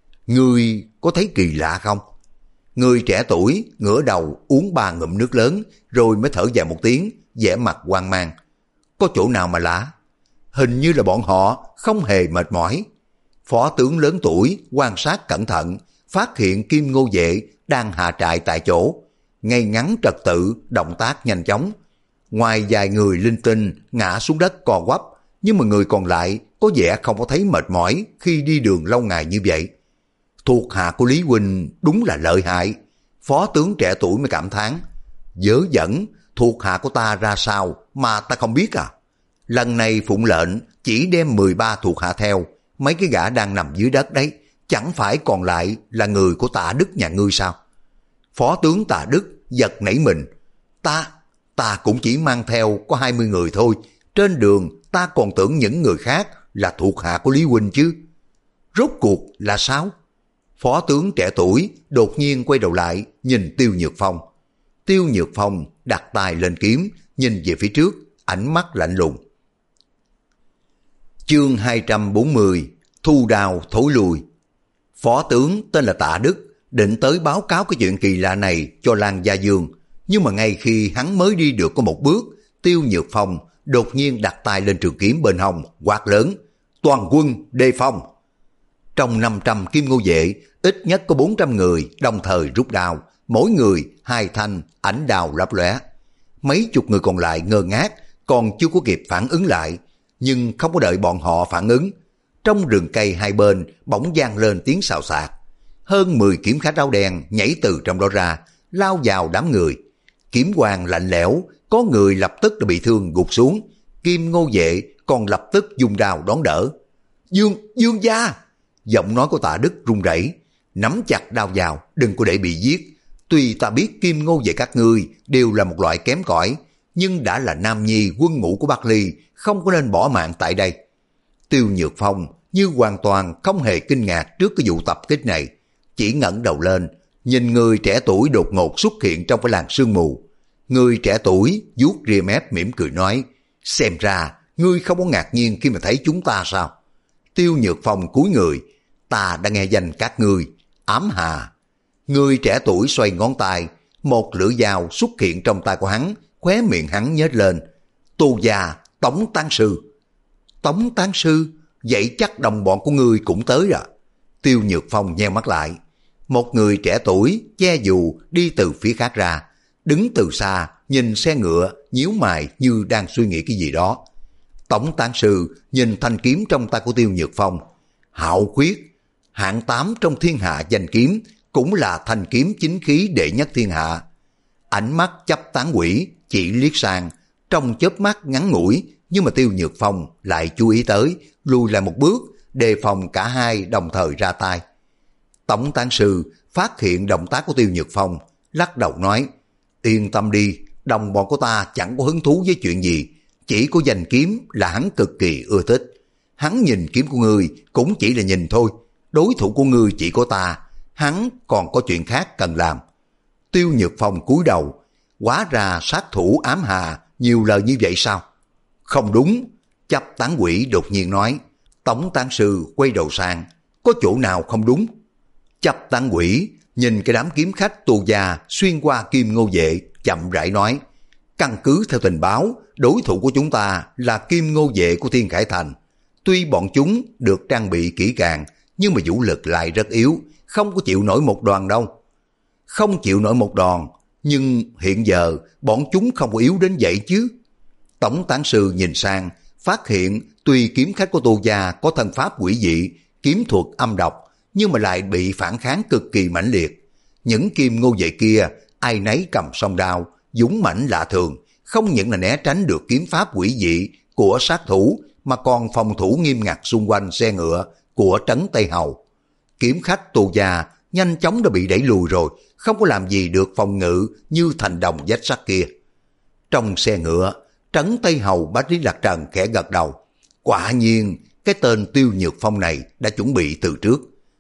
ngươi có thấy kỳ lạ không? Người trẻ tuổi ngửa đầu uống ba ngụm nước lớn, rồi mới thở dài một tiếng, vẻ mặt hoang mang. Có chỗ nào mà lạ? Hình như là bọn họ không hề mệt mỏi. Phó tướng lớn tuổi quan sát cẩn thận, phát hiện Kim Ngô Vệ đang hạ trại tại chỗ, ngay ngắn trật tự, động tác nhanh chóng. Ngoài vài người linh tinh ngã xuống đất co quắp, nhưng mà người còn lại có vẻ không có thấy mệt mỏi khi đi đường lâu ngày như vậy. Thuộc hạ của Lý huynh đúng là lợi hại. Phó tướng trẻ tuổi mới cảm thán. Dớ dẫn, thuộc hạ của ta ra sao mà ta không biết à? Lần này phụng lệnh chỉ đem mười ba thuộc hạ theo, mấy cái gã đang nằm dưới đất đấy, chẳng phải còn lại là người của Tạ Đức nhà ngươi sao? Phó tướng Tạ Đức giật nảy mình. Ta, ta cũng chỉ mang theo có hai mươi người thôi, trên đường ta còn tưởng những người khác là thuộc hạ của Lý huynh chứ. Rốt cuộc là sao? Phó tướng trẻ tuổi đột nhiên quay đầu lại nhìn Tiêu Nhược Phong. Tiêu Nhược Phong đặt tay lên kiếm, nhìn về phía trước, ánh mắt lạnh lùng. Chương hai trăm bốn mươi, thu đao thối lui. Phó tướng tên là Tạ Đức định tới báo cáo cái chuyện kỳ lạ này cho Lan Gia Dương, nhưng mà ngay khi hắn mới đi được có một bước, Tiêu Nhược Phong đột nhiên đặt tay lên trường kiếm bên hông, quát lớn: toàn quân đề phòng! Trong năm trăm Kim Ngô Vệ, ít nhất có bốn trăm người đồng thời rút đao, mỗi người hai thanh, ảnh đao lấp lóe. Mấy chục người còn lại ngơ ngác, còn chưa có kịp phản ứng lại, nhưng không có đợi bọn họ phản ứng. Trong rừng cây hai bên bỗng vang lên tiếng xào xạc. Hơn mười kiếm khách áo đen nhảy từ trong đó ra, lao vào đám người. Kiếm quang lạnh lẽo, có người lập tức đã bị thương gục xuống. Kim Ngô Vệ còn lập tức dùng đao đón đỡ. Dương, Dương gia! Giọng nói của Tạ Đức run rẩy, nắm chặt đao vào, đừng có để bị giết. Tuy ta biết Kim Ngô Vệ các ngươi đều là một loại kém cỏi, nhưng đã là nam nhi quân ngũ của Bắc Ly, không có nên bỏ mạng tại đây. Tiêu Nhược Phong như hoàn toàn không hề kinh ngạc trước cái vụ tập kích này, chỉ ngẩng đầu lên, nhìn người trẻ tuổi đột ngột xuất hiện trong cái làn sương mù. Người trẻ tuổi vuốt ria mép mỉm cười nói: xem ra ngươi không có ngạc nhiên khi mà thấy chúng ta sao? Tiêu Nhược Phong cúi người: ta đã nghe danh các ngươi, Ám Hà. Người trẻ tuổi xoay ngón tay, một lưỡi dao xuất hiện trong tay của hắn, khóe miệng hắn nhếch lên: Tô gia Tống Tán Sư. Tống Tán Sư? Vậy chắc đồng bọn của ngươi cũng tới rồi. Tiêu Nhược Phong nheo mắt lại. Một người trẻ tuổi che dù đi từ phía khác ra, đứng từ xa nhìn xe ngựa, nhíu mày như đang suy nghĩ cái gì đó. Tống Tán Sư nhìn thanh kiếm trong tay của Tiêu Nhược Phong. Hạo Khuyết, hạng tám trong thiên hạ danh kiếm, cũng là thanh kiếm chính khí đệ nhất thiên hạ. Ánh mắt chấp tán quỷ chỉ liếc sang, trong chớp mắt ngắn ngủi, nhưng mà Tiêu Nhược Phong lại chú ý tới, lùi lại một bước, đề phòng cả hai đồng thời ra tay. Tống Tán Sư phát hiện động tác của Tiêu Nhược Phong, lắc đầu nói: yên tâm đi, đồng bọn của ta chẳng có hứng thú với chuyện gì, chỉ có danh kiếm là hắn cực kỳ ưa thích. Hắn nhìn kiếm của ngươi cũng chỉ là nhìn thôi, đối thủ của ngươi chỉ có ta, hắn còn có chuyện khác cần làm. Tiêu Nhược Phong cúi đầu, hóa ra sát thủ Ám Hà nhiều lời như vậy sao? Không đúng, chấp tán quỷ đột nhiên nói. Tống Tán Sư quay đầu sang, có chỗ nào không đúng? Chấp tán quỷ nhìn cái đám kiếm khách Tô gia xuyên qua Kim Ngô Vệ, chậm rãi nói: căn cứ theo tình báo, đối thủ của chúng ta là Kim Ngô Vệ của Thiên Khải Thành. Tuy bọn chúng được trang bị kỹ càng, nhưng mà vũ lực lại rất yếu, không có chịu nổi một đòn đâu. Không chịu nổi một đòn, nhưng hiện giờ bọn chúng không có yếu đến vậy chứ. Tống Tán Sư nhìn sang, phát hiện tuy kiếm khách của Tô gia có thân pháp quỷ dị, kiếm thuật âm độc, nhưng mà lại bị phản kháng cực kỳ mãnh liệt. Những Kim Ngô Vệ kia, ai nấy cầm song đao, dũng mãnh lạ thường, không những là né tránh được kiếm pháp quỷ dị của sát thủ, mà còn phòng thủ nghiêm ngặt xung quanh xe ngựa của Trấn Tây Hầu. Kiếm khách Tô gia nhanh chóng đã bị đẩy lùi rồi, không có làm gì được phòng ngự như thành đồng vách sắt kia. Trong xe ngựa, Trấn Tây Hầu Bách Lý Lạc Trần khẽ gật đầu. Quả nhiên, cái tên Tiêu Nhược Phong này đã chuẩn bị từ trước.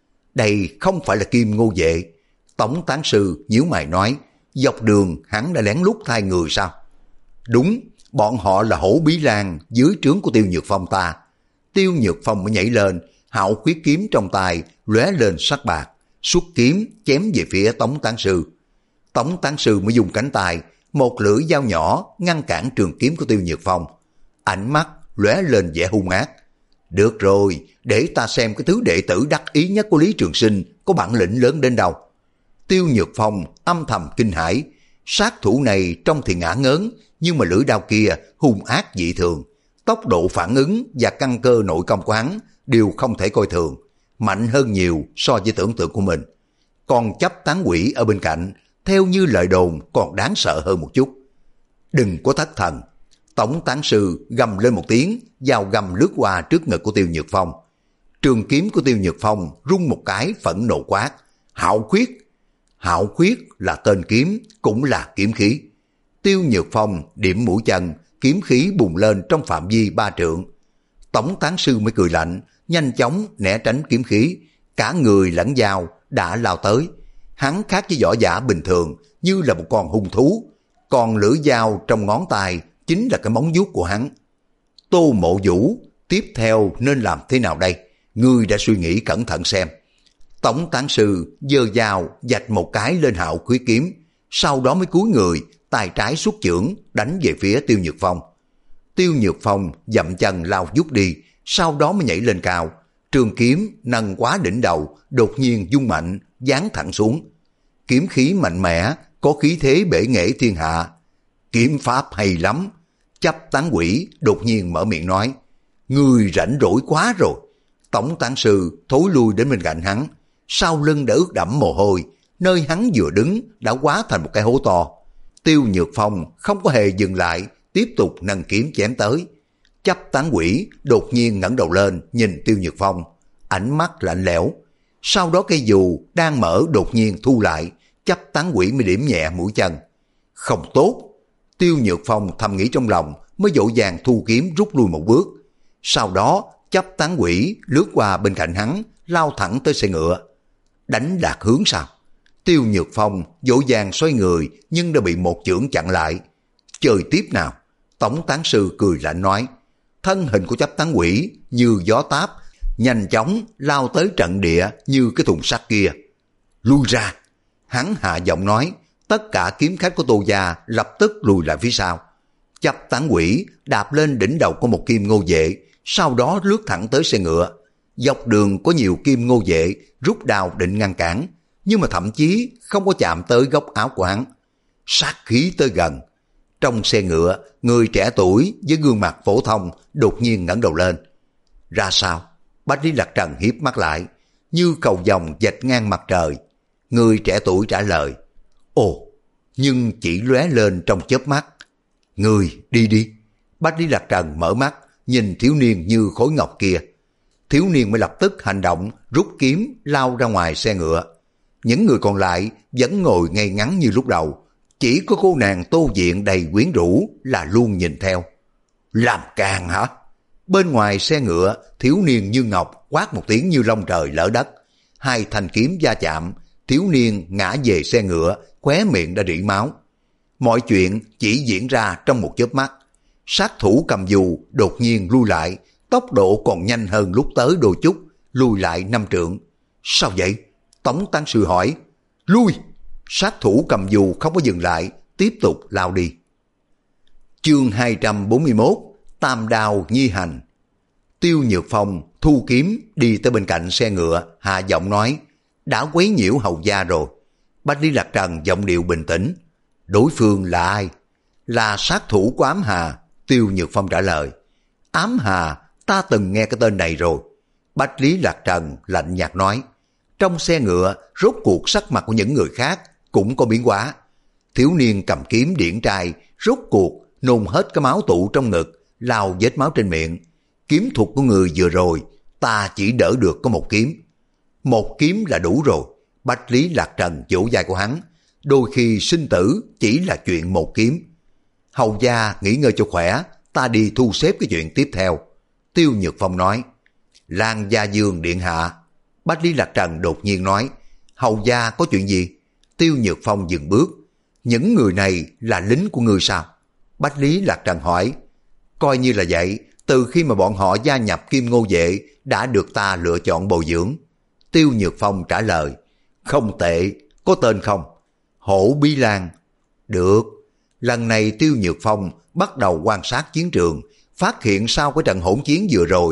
Đây không phải là Kim Ngô Vệ. Tống Tán Sư nhíu mày nói, dọc đường hắn đã lén lút thay người sao? Đúng, bọn họ là Hổ Bí Lan dưới trướng của Tiêu Nhược Phong ta. Tiêu Nhược Phong mới nhảy lên, hạo khuyết kiếm trong tay lóe lên sắc bạc, xuất kiếm chém về phía Tống Tán Sư. Tống Tán Sư mới dùng cánh tay, một lưỡi dao nhỏ ngăn cản trường kiếm của Tiêu Nhược Phong. Ánh mắt lóe lên vẻ hung ác. Được rồi, để ta xem cái thứ đệ tử đắc ý nhất của Lý Trường Sinh có bản lĩnh lớn đến đâu. Tiêu Nhược Phong âm thầm kinh hãi, sát thủ này trông thì ngã ngớn, nhưng mà lưỡi đao kia hung ác dị thường. Tốc độ phản ứng và căn cơ nội công của hắn đều không thể coi thường, mạnh hơn nhiều so với tưởng tượng của mình. Còn chấp tán quỷ ở bên cạnh, theo như lời đồn còn đáng sợ hơn một chút. Đừng có thất thần. Tổng tán sư gầm lên một tiếng, dao gầm lướt qua trước ngực của Tiêu Nhược Phong. Trường kiếm của Tiêu Nhược Phong rung một cái phẫn nộ quát. Hạo khuyết. Hạo khuyết là tên kiếm, cũng là kiếm khí. Tiêu Nhược Phong điểm mũi chân, kiếm khí bùng lên trong phạm vi ba trượng. Tổng tán sư mới cười lạnh, nhanh chóng né tránh kiếm khí, cả người lẫn dao đã lao tới. Hắn khác với võ giả bình thường, như là một con hung thú, còn lưỡi dao trong ngón tay chính là cái móng vuốt của hắn. Tô Mộ Vũ, tiếp theo nên làm thế nào đây? Ngươi đã suy nghĩ cẩn thận xem. Tổng tán sư giơ dao vạch một cái lên Hạo khuyết kiếm, sau đó mới cúi người, tay trái xuất chưởng đánh về phía Tiêu Nhược Phong. Tiêu Nhược Phong dậm chân lao vút đi, sau đó mới nhảy lên cao, trường kiếm nâng quá đỉnh đầu, đột nhiên vung mạnh, giáng thẳng xuống. Kiếm khí mạnh mẽ, có khí thế bể nghệ thiên hạ. Kiếm pháp hay lắm. Chấp tán quỷ đột nhiên mở miệng nói, ngươi rảnh rỗi quá rồi. Tổng tán sư thối lui đến bên cạnh hắn, sau lưng đã ướt đẫm mồ hôi, nơi hắn vừa đứng đã hóa thành một cái hố to. Tiêu Nhược Phong không có hề dừng lại, tiếp tục nâng kiếm chém tới. Chấp tán quỷ đột nhiên ngẩng đầu lên nhìn Tiêu Nhược Phong, ánh mắt lạnh lẽo. Sau đó cây dù đang mở đột nhiên thu lại, chấp tán quỷ mới điểm nhẹ mũi chân. Không tốt. Tiêu Nhược Phong thầm nghĩ trong lòng, mới vội vàng thu kiếm rút lui một bước. Sau đó chấp tán quỷ lướt qua bên cạnh hắn, lao thẳng tới xe ngựa. Đánh lạc hướng sao? Tiêu Nhược Phong vội vàng xoay người, nhưng đã bị một chưởng chặn lại. Chơi tiếp nào. Tổng tán sư cười lạnh nói. Thân hình của chấp tán quỷ như gió táp, nhanh chóng lao tới trận địa như cái thùng sắt kia. Lui ra. Hắn hạ giọng nói. Tất cả kiếm khách của Tô gia lập tức lùi lại phía sau. Chấp tán quỷ đạp lên đỉnh đầu của một kim ngô vệ, sau đó lướt thẳng tới xe ngựa. Dọc đường có nhiều kim ngô vệ rút đao định ngăn cản, nhưng mà thậm chí không có chạm tới góc áo của hắn. Sát khí tới gần. Trong xe ngựa, người trẻ tuổi với gương mặt phổ thông đột nhiên ngẩng đầu lên. Ra sao? Bách Lý Lạc Trần hiếp mắt lại, như cầu vồng vạch ngang mặt trời. Người trẻ tuổi trả lời. Ồ, nhưng chỉ lóe lên trong chớp mắt. Người đi đi. Bách Lý Lạc Trần mở mắt, nhìn thiếu niên như khối ngọc kia. Thiếu niên mới lập tức hành động, rút kiếm lao ra ngoài xe ngựa. Những người còn lại vẫn ngồi ngay ngắn như lúc đầu, chỉ có cô nàng Tô Diện đầy quyến rũ là luôn nhìn theo. Làm càng hả? Bên ngoài xe ngựa, thiếu niên như ngọc quát một tiếng như long trời lỡ đất. Hai thanh kiếm va chạm, thiếu niên ngã về xe ngựa, khóe miệng đã rỉ máu. Mọi chuyện chỉ diễn ra trong một chớp mắt. Sát thủ cầm dù đột nhiên lui lại, tốc độ còn nhanh hơn lúc tới đôi chút, lùi lại năm trượng. Sao vậy? Tổng tán sư hỏi. Lui! Sát thủ cầm dù không có dừng lại, tiếp tục lao đi. Chương hai trăm bốn mươi mốt, Tam đao nhi hành. Tiêu Nhược Phong thu kiếm đi tới bên cạnh xe ngựa, hạ giọng nói, đã quấy nhiễu hầu gia rồi. Bách Lý Lạc Trần giọng điệu bình tĩnh. Đối phương là ai? Là sát thủ của Ám Hà. Tiêu Nhược Phong trả lời. Ám Hà, ta từng nghe cái tên này rồi. Bách Lý Lạc Trần lạnh nhạt nói. Trong xe ngựa, rốt cuộc sắc mặt của những người khác cũng có biến hóa. Thiếu niên cầm kiếm điển trai, rốt cuộc nôn hết cái máu tụ trong ngực, lao vết máu trên miệng. Kiếm thuật của người vừa rồi, ta chỉ đỡ được có một kiếm. Một kiếm là đủ rồi. Bách Lý Lạc Trần vỗ vai của hắn. Đôi khi sinh tử chỉ là chuyện một kiếm. Hầu gia nghỉ ngơi cho khỏe, ta đi thu xếp cái chuyện tiếp theo. Tiêu Nhược Phong nói. Lan Gia Dương điện hạ. Bách Lý Lạc Trần đột nhiên nói. Hầu gia có chuyện gì? Tiêu Nhược Phong dừng bước. Những người này là lính của ngươi sao? Bách Lý Lạc Trần hỏi. Coi như là vậy, từ khi mà bọn họ gia nhập Kim Ngô Vệ đã được ta lựa chọn bồi dưỡng. Tiêu Nhược Phong trả lời. Không tệ, có tên không? Hổ Bí Lan. Được. Lần này Tiêu Nhược Phong bắt đầu quan sát chiến trường, phát hiện sau cái trận hỗn chiến vừa rồi,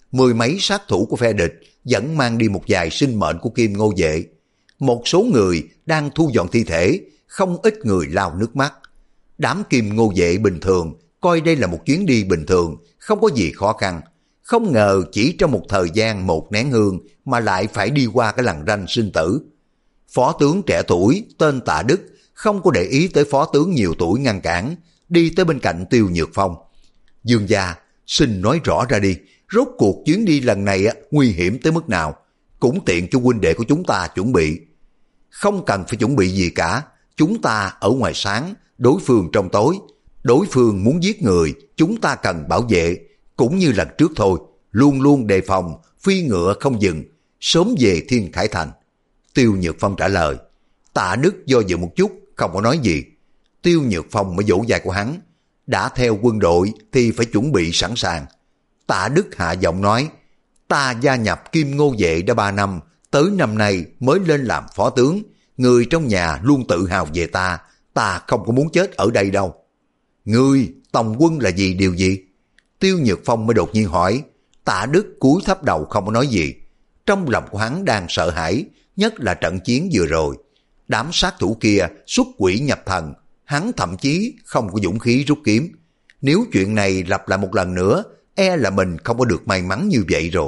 mười mấy sát thủ của phe địch vẫn mang đi một vài sinh mệnh của Kim Ngô Vệ. Một số người đang thu dọn thi thể, không ít người lau nước mắt. Đám Kim Ngô Vệ bình thường coi đây là một chuyến đi bình thường, không có gì khó khăn. Không ngờ chỉ trong một thời gian một nén hương mà lại phải đi qua cái lằn ranh sinh tử. Phó tướng trẻ tuổi tên Tạ Đức không có để ý tới phó tướng nhiều tuổi ngăn cản, đi tới bên cạnh Tiêu Nhược Phong. Dương gia, xin nói rõ ra đi, rốt cuộc chuyến đi lần này nguy hiểm tới mức nào, cũng tiện cho huynh đệ của chúng ta chuẩn bị. Không cần phải chuẩn bị gì cả, chúng ta ở ngoài sáng, đối phương trong tối. Đối phương muốn giết người, chúng ta cần bảo vệ, cũng như lần trước thôi, luôn luôn đề phòng, phi ngựa không dừng, sớm về Thiên Khải Thành. Tiêu Nhược Phong trả lời. Tạ Đức do dự một chút, không có nói gì. Tiêu Nhược Phong mới vỗ vai của hắn. Đã theo quân đội thì phải chuẩn bị sẵn sàng. Tạ Đức hạ giọng nói, ta gia nhập Kim Ngô Vệ đã ba năm, tới năm nay mới lên làm phó tướng. Người trong nhà luôn tự hào về ta, ta không có muốn chết ở đây đâu. Ngươi, tổng quân là gì điều gì? Tiêu Nhược Phong mới đột nhiên hỏi. Tạ Đức cúi thấp đầu không có nói gì. Trong lòng của hắn đang sợ hãi, nhất là trận chiến vừa rồi. Đám sát thủ kia xuất quỷ nhập thần, hắn thậm chí không có dũng khí rút kiếm. Nếu chuyện này lặp lại một lần nữa, e là mình không có được may mắn như vậy rồi.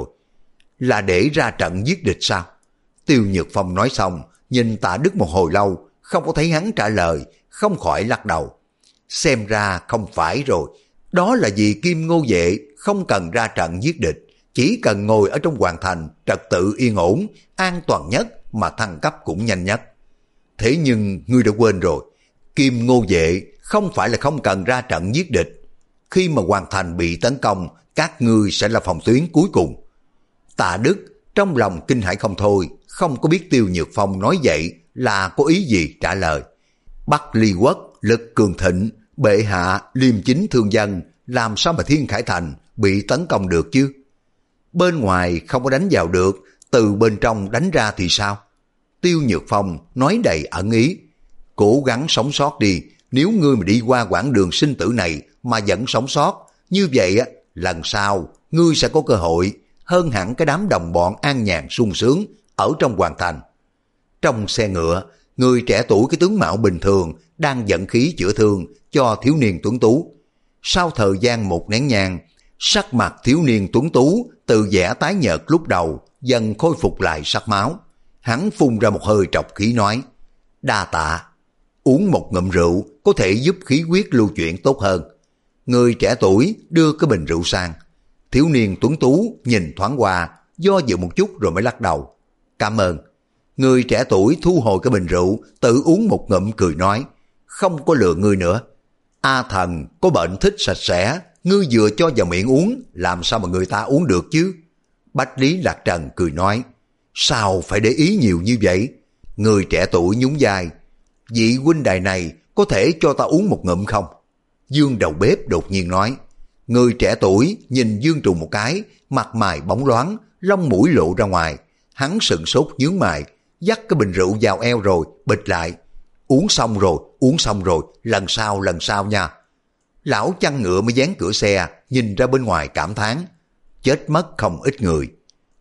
Là để ra trận giết địch sao? Tiêu Nhược Phong nói xong, nhìn Tạ Đức một hồi lâu, không có thấy hắn trả lời, không khỏi lắc đầu. Xem ra không phải rồi, đó là vì Kim Ngô Vệ không cần ra trận giết địch, chỉ cần ngồi ở trong hoàng thành, trật tự yên ổn, an toàn nhất mà thăng cấp cũng nhanh nhất. Thế nhưng ngươi đã quên rồi, Kim Ngô Vệ không phải là không cần ra trận giết địch. Khi mà hoàn thành bị tấn công, các ngươi sẽ là phòng tuyến cuối cùng. Tạ Đức trong lòng kinh hãi không thôi, không có biết Tiêu Nhược Phong nói vậy là có ý gì trả lời. Bắc Ly Quốc lực cường thịnh, bệ hạ liêm chính thương dân, làm sao mà Thiên Khải Thành bị tấn công được chứ? Bên ngoài không có đánh vào được, từ bên trong đánh ra thì sao? Tiêu Nhược Phong nói đầy ẩn ý. Cố gắng sống sót đi, nếu ngươi mà đi qua quãng đường sinh tử này mà vẫn sống sót, như vậy á, lần sau ngươi sẽ có cơ hội hơn hẳn cái đám đồng bọn an nhàn sung sướng ở trong hoàng thành. Trong xe ngựa, người trẻ tuổi cái tướng mạo bình thường đang vận khí chữa thương cho thiếu niên tuấn tú. Sau thời gian một nén nhang, sắc mặt thiếu niên tuấn tú từ vẻ tái nhợt lúc đầu dần khôi phục lại sắc máu. Hắn phun ra một hơi trọc khí nói, đa tạ, uống một ngụm rượu có thể giúp khí huyết lưu chuyển tốt hơn. Người trẻ tuổi đưa cái bình rượu sang. Thiếu niên tuấn tú nhìn thoáng qua, do dự một chút rồi mới lắc đầu. Cảm ơn. Người trẻ tuổi thu hồi cái bình rượu, tự uống một ngụm cười nói, không có lừa ngươi nữa. A Thần có bệnh thích sạch sẽ, ngươi vừa cho vào miệng uống, làm sao mà người ta uống được chứ? Bách Lý Lạc Trần cười nói, sao phải để ý nhiều như vậy? Người trẻ tuổi nhún vai, vị huynh đài này có thể cho ta uống một ngụm không? Dương đầu bếp đột nhiên nói. Người trẻ tuổi nhìn Dương Trùng một cái, mặt mày bóng loáng, lông mũi lộ ra ngoài. Hắn sừng sốt nhướng mày, dắt cái bình rượu vào eo rồi bịch lại. Uống xong rồi, uống xong rồi, lần sau lần sau nha. Lão chăn ngựa mới dán cửa xe, nhìn ra bên ngoài cảm thán. Chết mất không ít người.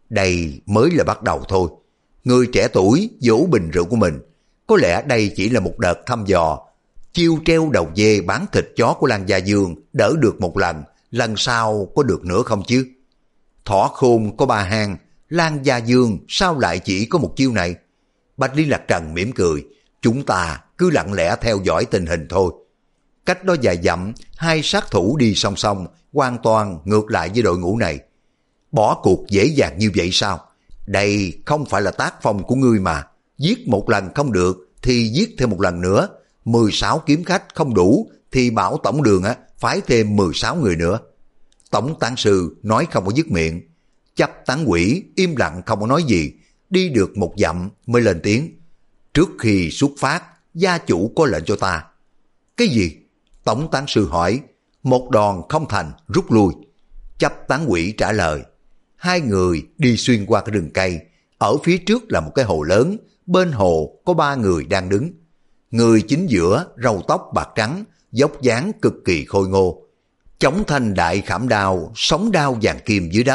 Đây mới là bắt đầu thôi. Người trẻ tuổi vỗ bình rượu của mình. Có lẽ đây chỉ là một đợt thăm dò. Chiêu treo đầu dê bán thịt chó của Lan Gia Dương đỡ được một lần, lần sau có được nữa không chứ? Thỏ khôn có ba hang, Lan Gia Dương sao lại chỉ có một chiêu này? Bạch Lý Lạc Trần mỉm cười, chúng ta cứ lặng lẽ theo dõi tình hình thôi. Cách đó vài dặm, hai sát thủ đi song song, hoàn toàn ngược lại với đội ngũ này. Bỏ cuộc dễ dàng như vậy sao? Đây không phải là tác phong của ngươi mà. Giết một lần không được thì giết thêm một lần nữa. mười sáu kiếm khách không đủ thì bảo tổng đường á phái thêm mười sáu người nữa. Tổng tán sư nói không có dứt miệng. Chấp tán quỷ im lặng không có nói gì. Đi được một dặm mới lên tiếng. Trước khi xuất phát, gia chủ có lệnh cho ta. Cái gì? Tổng tán sư hỏi. Một đòn không thành, rút lui. Chấp tán quỷ trả lời. Hai người đi xuyên qua cái rừng cây. Ở phía trước là một cái hồ lớn. Bên hồ có ba người đang đứng. Người chính giữa râu tóc bạc trắng, dốc dáng cực kỳ khôi ngô. Chống thanh đại khảm đao, sóng đao vàng kim dưới đất,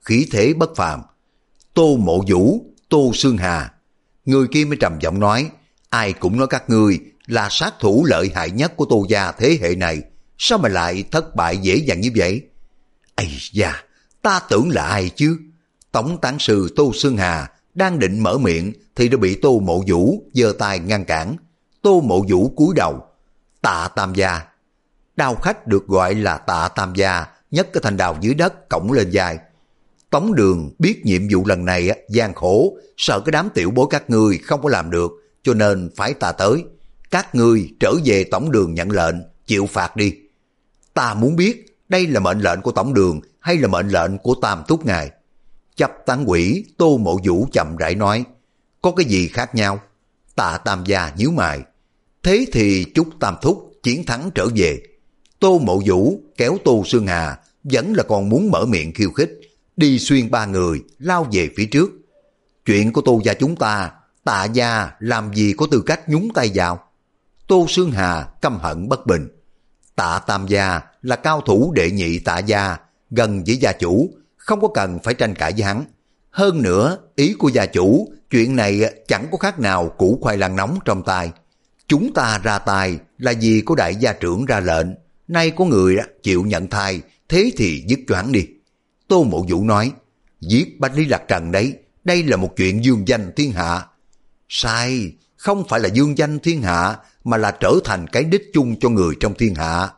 khí thế bất phàm. Tô Mộ Vũ, Tô Xương Hà. Người kia mới trầm giọng nói, ai cũng nói các ngươi là sát thủ lợi hại nhất của Tô gia thế hệ này, sao mà lại thất bại dễ dàng như vậy? Ây da, ta tưởng là ai chứ? Tổng tán sư Tô Xương Hà đang định mở miệng thì đã bị Tô Mộ Vũ giơ tay ngăn cản. Tô Mộ Vũ cúi đầu. Tạ Tam gia. Đao khách được gọi là Tạ Tam gia, nhấc cái thanh đao dưới đất cõng lên vai. Tống Đường biết nhiệm vụ lần này gian khổ, sợ cái đám tiểu bối các ngươi không có làm được, cho nên phải ta tới. Các ngươi trở về Tổng Đường nhận lệnh, chịu phạt đi. Ta muốn biết đây là mệnh lệnh của Tổng Đường hay là mệnh lệnh của Tam Thúc ngài? Chấp tán quỷ Tô Mộ Vũ chậm rãi nói, có cái gì khác nhau? Tạ Tam gia nhíu mày. Thế thì chúc Tam Thúc chiến thắng trở về. Tô Mộ Vũ kéo Tô Xương Hà vẫn là còn muốn mở miệng khiêu khích, đi xuyên ba người lao về phía trước. Chuyện của Tô gia chúng ta, Tạ gia làm gì có tư cách nhúng tay vào? Tô Xương Hà căm hận bất bình. Tạ Tam gia là cao thủ đệ nhị Tạ gia, gần với gia chủ, không có cần phải tranh cãi với hắn. Hơn nữa, ý của gia chủ, chuyện này chẳng có khác nào củ khoai lang nóng trong tay. Chúng ta ra tay là vì có đại gia trưởng ra lệnh, nay có người chịu nhận thai, thế thì dứt choáng đi. Tô Mộ Vũ nói, giết Bách Lý Lạc Trần đấy, đây là một chuyện dương danh thiên hạ. Sai, không phải là dương danh thiên hạ, mà là trở thành cái đích chung cho người trong thiên hạ.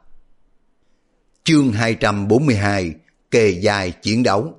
Chương hai trăm bốn mươi hai, kề dài chiến đấu.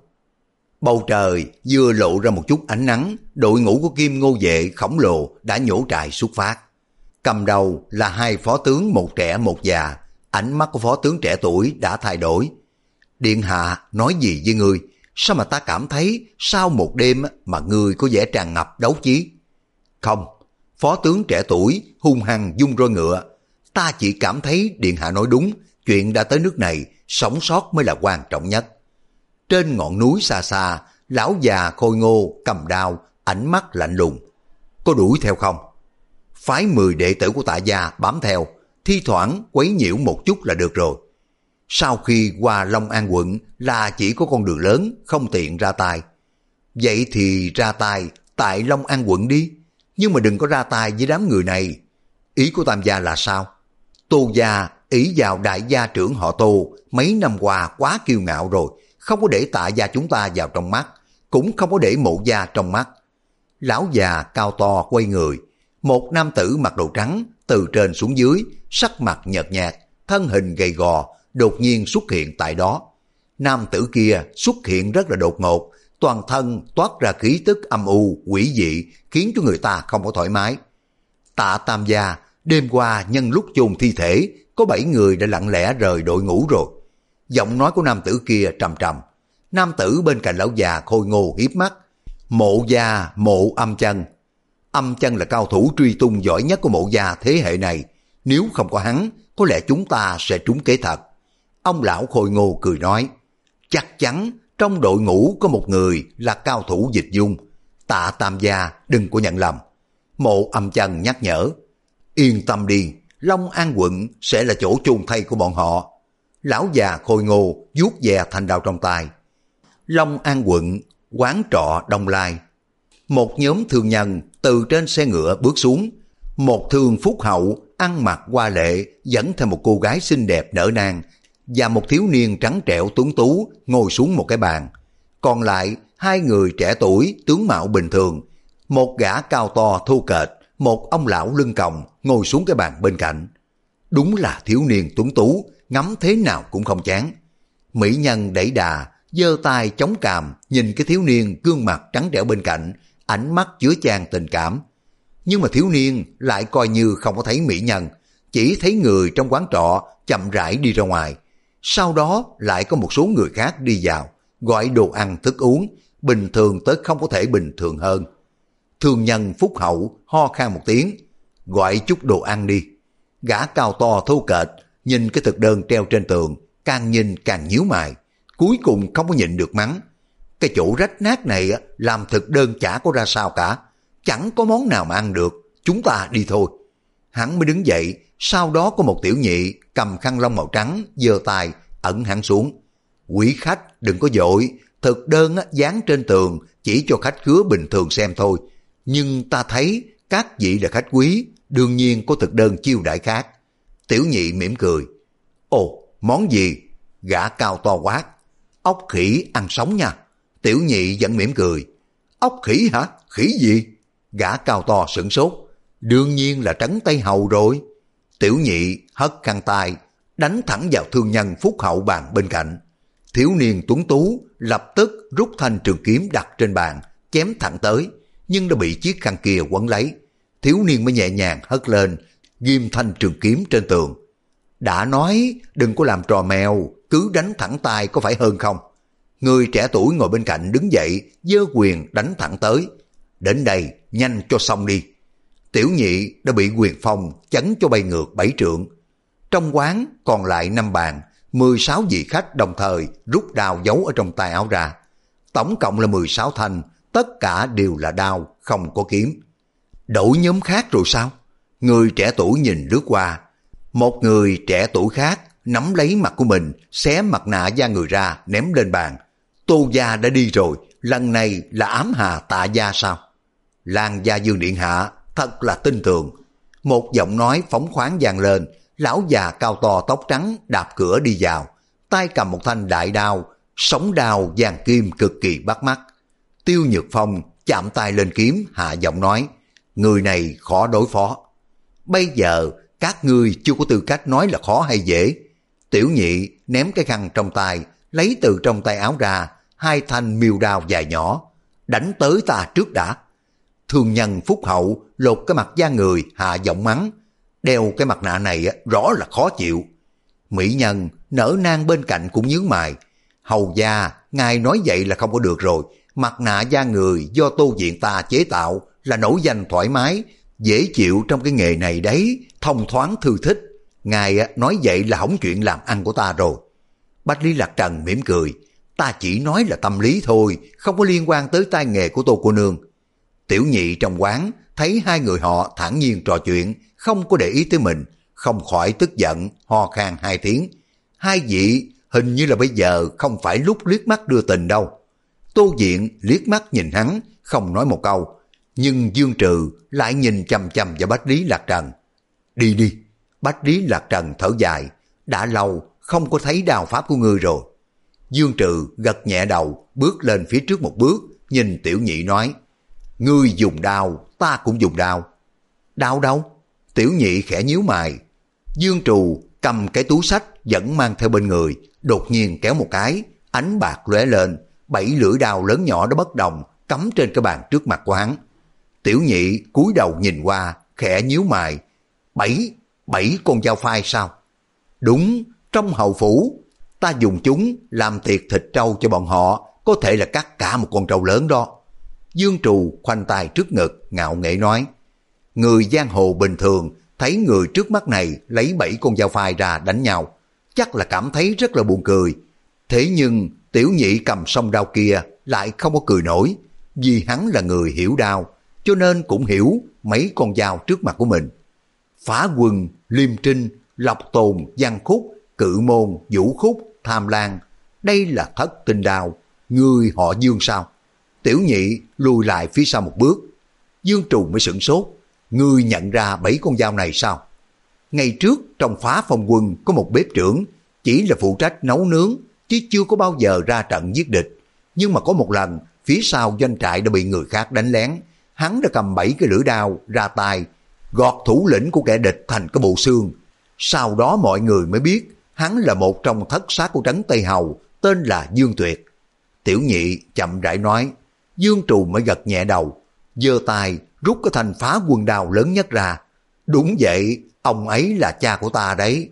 Bầu trời vừa lộ ra một chút ánh nắng, đội ngũ của Kim Ngô vệ khổng lồ đã nhổ trại xuất phát. Cầm đầu là hai phó tướng, một trẻ một già. Ánh mắt của phó tướng trẻ tuổi đã thay đổi. Điện hạ nói gì với ngươi? Sao mà ta cảm thấy sau một đêm mà ngươi có vẻ tràn ngập đấu chí? Không, phó tướng trẻ tuổi hung hăng vung roi ngựa. Ta chỉ cảm thấy điện hạ nói đúng, chuyện đã tới nước này, sống sót mới là quan trọng nhất. Trên ngọn núi xa xa, lão già khôi ngô cầm đao, ánh mắt lạnh lùng. Có đuổi theo không? Phái mười đệ tử của Tạ gia bám theo, thi thoảng quấy nhiễu một chút là được rồi. Sau khi qua Long An quận là chỉ có con đường lớn, không tiện ra tay. Vậy thì ra tay tại Long An quận đi, nhưng mà đừng có ra tay với đám người này. Ý của Tam gia là sao? Tô gia ý vào đại gia trưởng họ Tô mấy năm qua quá kiêu ngạo rồi, không có để Tạ gia chúng ta vào trong mắt, cũng không có để Mộ gia trong mắt. Lão già cao to quay người, một nam tử mặc đồ trắng từ trên xuống dưới, sắc mặt nhợt nhạt, thân hình gầy gò, đột nhiên xuất hiện tại đó. Nam tử kia xuất hiện rất là đột ngột, toàn thân toát ra khí tức âm u, quỷ dị, khiến cho người ta không có thoải mái. Tạ Tam gia, đêm qua nhân lúc chôn thi thể, có bảy người đã lặng lẽ rời đội ngũ rồi. Giọng nói của nam tử kia trầm trầm. Nam tử bên cạnh lão già khôi ngô hiếp mắt. Mộ gia Mộ Âm Chân. Âm Chân là cao thủ truy tung giỏi nhất của Mộ gia thế hệ này. Nếu không có hắn, có lẽ chúng ta sẽ trúng kế thật. Ông lão khôi ngô cười nói, chắc chắn trong đội ngũ có một người là cao thủ dịch dung. Tạ Tam gia đừng có nhận lầm. Mộ Âm Chân nhắc nhở, yên tâm đi, Long An quận sẽ là chỗ chôn thây của bọn họ. Lão già khôi ngô vuốt ve thanh đao trong tay. Long An quận, quán trọ Đông Lai. Một nhóm thương nhân từ trên xe ngựa bước xuống. Một thương phúc hậu ăn mặc hoa lệ dẫn theo một cô gái xinh đẹp nở nang và một thiếu niên trắng trẻo tuấn tú ngồi xuống một cái bàn. Còn lại hai người trẻ tuổi tướng mạo bình thường, một gã cao to thô kệch, một ông lão lưng còng ngồi xuống cái bàn bên cạnh. Đúng là thiếu niên tuấn tú, ngắm thế nào cũng không chán. Mỹ nhân đẩy đà, giơ tay chống cằm nhìn cái thiếu niên gương mặt trắng trẻo bên cạnh, ánh mắt chứa chan tình cảm. Nhưng mà thiếu niên lại coi như không có thấy mỹ nhân, chỉ thấy người trong quán trọ chậm rãi đi ra ngoài. Sau đó lại có một số người khác đi vào, gọi đồ ăn thức uống, bình thường tới không có thể bình thường hơn. Thương nhân phúc hậu ho khan một tiếng, gọi chút đồ ăn đi. Gã cao to thô kệch nhìn cái thực đơn treo trên tường, càng nhìn càng nhíu mày, cuối cùng không có nhịn được mắng. Cái chỗ rách nát này làm thực đơn chả có ra sao cả, chẳng có món nào mà ăn được, chúng ta đi thôi. Hắn mới đứng dậy, sau đó có một tiểu nhị cầm khăn lông màu trắng, giơ tay ẩn hắn xuống. Quý khách đừng có vội, thực đơn á, dán trên tường chỉ cho khách khứa bình thường xem thôi. Nhưng ta thấy các vị là khách quý, đương nhiên có thực đơn chiêu đãi khác. Tiểu nhị mỉm cười. Ồ, món gì? Gã cao to quát. Ốc khỉ ăn sống nha. Tiểu nhị vẫn mỉm cười. Ốc khỉ hả? Khỉ gì? Gã cao to sửng sốt. Đương nhiên là trấn Tây Hầu rồi. Tiểu nhị hất khăn tay, đánh thẳng vào thương nhân phúc hậu bàn bên cạnh. Thiếu niên tuấn tú lập tức rút thanh trường kiếm đặt trên bàn, chém thẳng tới, nhưng đã bị chiếc khăn kia quấn lấy. Thiếu niên mới nhẹ nhàng hất lên, ghim thanh trường kiếm trên tường. Đã nói đừng có làm trò mèo, cứ đánh thẳng tay có phải hơn không? Người trẻ tuổi ngồi bên cạnh đứng dậy, giơ quyền đánh thẳng tới. Đến đây, nhanh cho xong đi. Tiểu nhị đã bị quyền phong chấn cho bay ngược bảy trượng. Trong quán còn lại năm bàn, mười sáu vị khách đồng thời rút đao giấu ở trong tay áo ra. Tổng cộng là mười sáu thanh, tất cả đều là đao, không có kiếm. Đổi nhóm khác rồi sao? Người trẻ tuổi nhìn lướt qua. Một người trẻ tuổi khác nắm lấy mặt của mình, xé mặt nạ da người ra, ném lên bàn. Tô gia đã đi rồi, lần này là ám hà Tạ gia sao? Lan gia Dương điện hạ, thật là tin tưởng. Một giọng nói phóng khoáng vang lên, lão già cao to tóc trắng đạp cửa đi vào, tay cầm một thanh đại đao, sóng đao vàng kim cực kỳ bắt mắt. Tiêu Nhược Phong chạm tay lên kiếm, hạ giọng nói, người này khó đối phó. Bây giờ các ngươi chưa có tư cách nói là khó hay dễ. Tiểu nhị ném cái khăn trong tay, lấy từ trong tay áo ra hai thanh miêu đao dài nhỏ, đánh tới ta trước đã. Thương nhân phúc hậu lột cái mặt da người, hạ giọng mắng, đeo cái mặt nạ này rõ là khó chịu. Mỹ nhân nở nang bên cạnh cũng nhướng mày. Hầu gia, ngài nói vậy là không có được rồi. Mặt nạ da người do Tô viện ta chế tạo là nổi danh thoải mái, dễ chịu trong cái nghề này đấy, thông thoáng thư thích. Ngài nói vậy là hỏng chuyện làm ăn của ta rồi. Bách Lý Lạc Trần mỉm cười, ta chỉ nói là tâm lý thôi, không có liên quan tới tay nghề của Tô cô nương. Tiểu nhị trong quán thấy hai người họ thản nhiên trò chuyện, không có để ý tới mình, không khỏi tức giận, ho khan hai tiếng. Hai vị hình như là bây giờ không phải lúc liếc mắt đưa tình đâu. Tô Diện liếc mắt nhìn hắn, không nói một câu, nhưng Dương Trừ lại nhìn chằm chằm vào Bách Lý Lạc Trần. Đi đi. Bách Lý Lạc Trần thở dài, đã lâu không có thấy đao pháp của ngươi rồi. Dương Trừ gật nhẹ đầu, bước lên phía trước một bước, nhìn Tiểu nhị nói, ngươi dùng đao, ta cũng dùng đao. Đao đâu? Tiểu nhị khẽ nhíu mày. Dương Trù cầm cái túi sách vẫn mang theo bên người, đột nhiên kéo một cái, ánh bạc lóe lên, bảy lưỡi đao lớn nhỏ đó bất đồng cắm trên cái bàn trước mặt của hắn. Tiểu nhị cúi đầu nhìn qua, khẽ nhíu mày. Bảy, bảy con dao phai sao? Đúng, trong hầu phủ, ta dùng chúng làm tiệc thịt trâu cho bọn họ, có thể là cắt cả một con trâu lớn đó. Dương Trù khoanh tay trước ngực, ngạo nghễ nói, người giang hồ bình thường thấy người trước mắt này lấy bảy con dao phai ra đánh nhau, chắc là cảm thấy rất là buồn cười. Thế nhưng Tiểu nhị cầm song đao kia lại không có cười nổi, vì hắn là người hiểu đao, cho nên cũng hiểu mấy con dao trước mặt của mình. Phá Quân, Liêm Trinh, Lộc Tồn, Văn Khúc, Cự Môn, Vũ Khúc, Tham Lan, đây là thất tinh đao, người họ Dương sao? Tiểu nhị lùi lại phía sau một bước. Dương Trù mới sửng sốt, ngươi nhận ra bảy con dao này sao? Ngày trước trong Phá Phong Quân có một bếp trưởng, chỉ là phụ trách nấu nướng, chứ chưa có bao giờ ra trận giết địch. Nhưng mà có một lần, phía sau doanh trại đã bị người khác đánh lén, hắn đã cầm bảy cái lưỡi đao ra tay, gọt thủ lĩnh của kẻ địch thành cái bộ xương. Sau đó mọi người mới biết, hắn là một trong thất sát của trấn Tây Hầu, tên là Dương Tuyệt. Tiểu nhị chậm rãi nói, Dương Trù mới gật nhẹ đầu, giơ tay rút cái thanh Phá Quân đao lớn nhất ra. Đúng vậy, ông ấy là cha của ta đấy.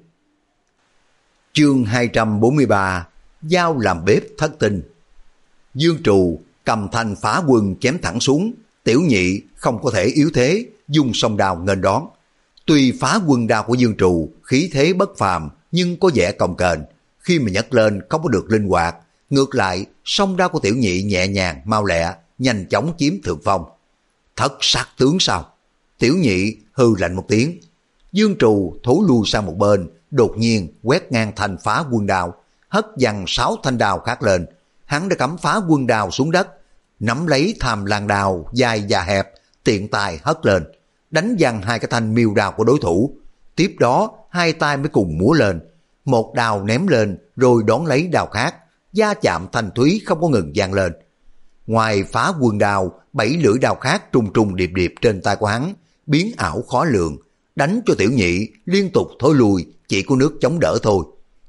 Chương hai trăm bốn mươi ba, dao làm bếp thất tinh. Dương Trù cầm thanh Phá Quân chém thẳng xuống, Tiểu nhị không có thể yếu thế, dùng song đao nghênh đón. Tuy Phá Quân đao của Dương Trù khí thế bất phàm, nhưng có vẻ cồng kềnh, khi mà nhấc lên không có được linh hoạt. Ngược lại, song đao của Tiểu nhị nhẹ nhàng, mau lẹ, nhanh chóng chiếm thượng phong. Thất sát tướng sao? Tiểu nhị hư lạnh một tiếng. Dương Trù thối lui sang một bên, đột nhiên quét ngang thanh Phá Quân đao, hất văng sáu thanh đao khác lên. hắn đã cắm phá quân đao xuống đất, nắm lấy tham lan đao dài và hẹp, tiện tay hất lên, đánh văng hai cái thanh miêu đao của đối thủ. Tiếp đó hai tay mới cùng múa lên, một đao ném lên rồi đón lấy đao khác, va chạm thanh thúy không có ngừng vang lên. Ngoài phá quân đao, bảy lưỡi đao khác trùng trùng điệp điệp trên tay của hắn, biến ảo khó lường, đánh cho tiểu nhị liên tục thối lui, chỉ có nước chống đỡ thôi.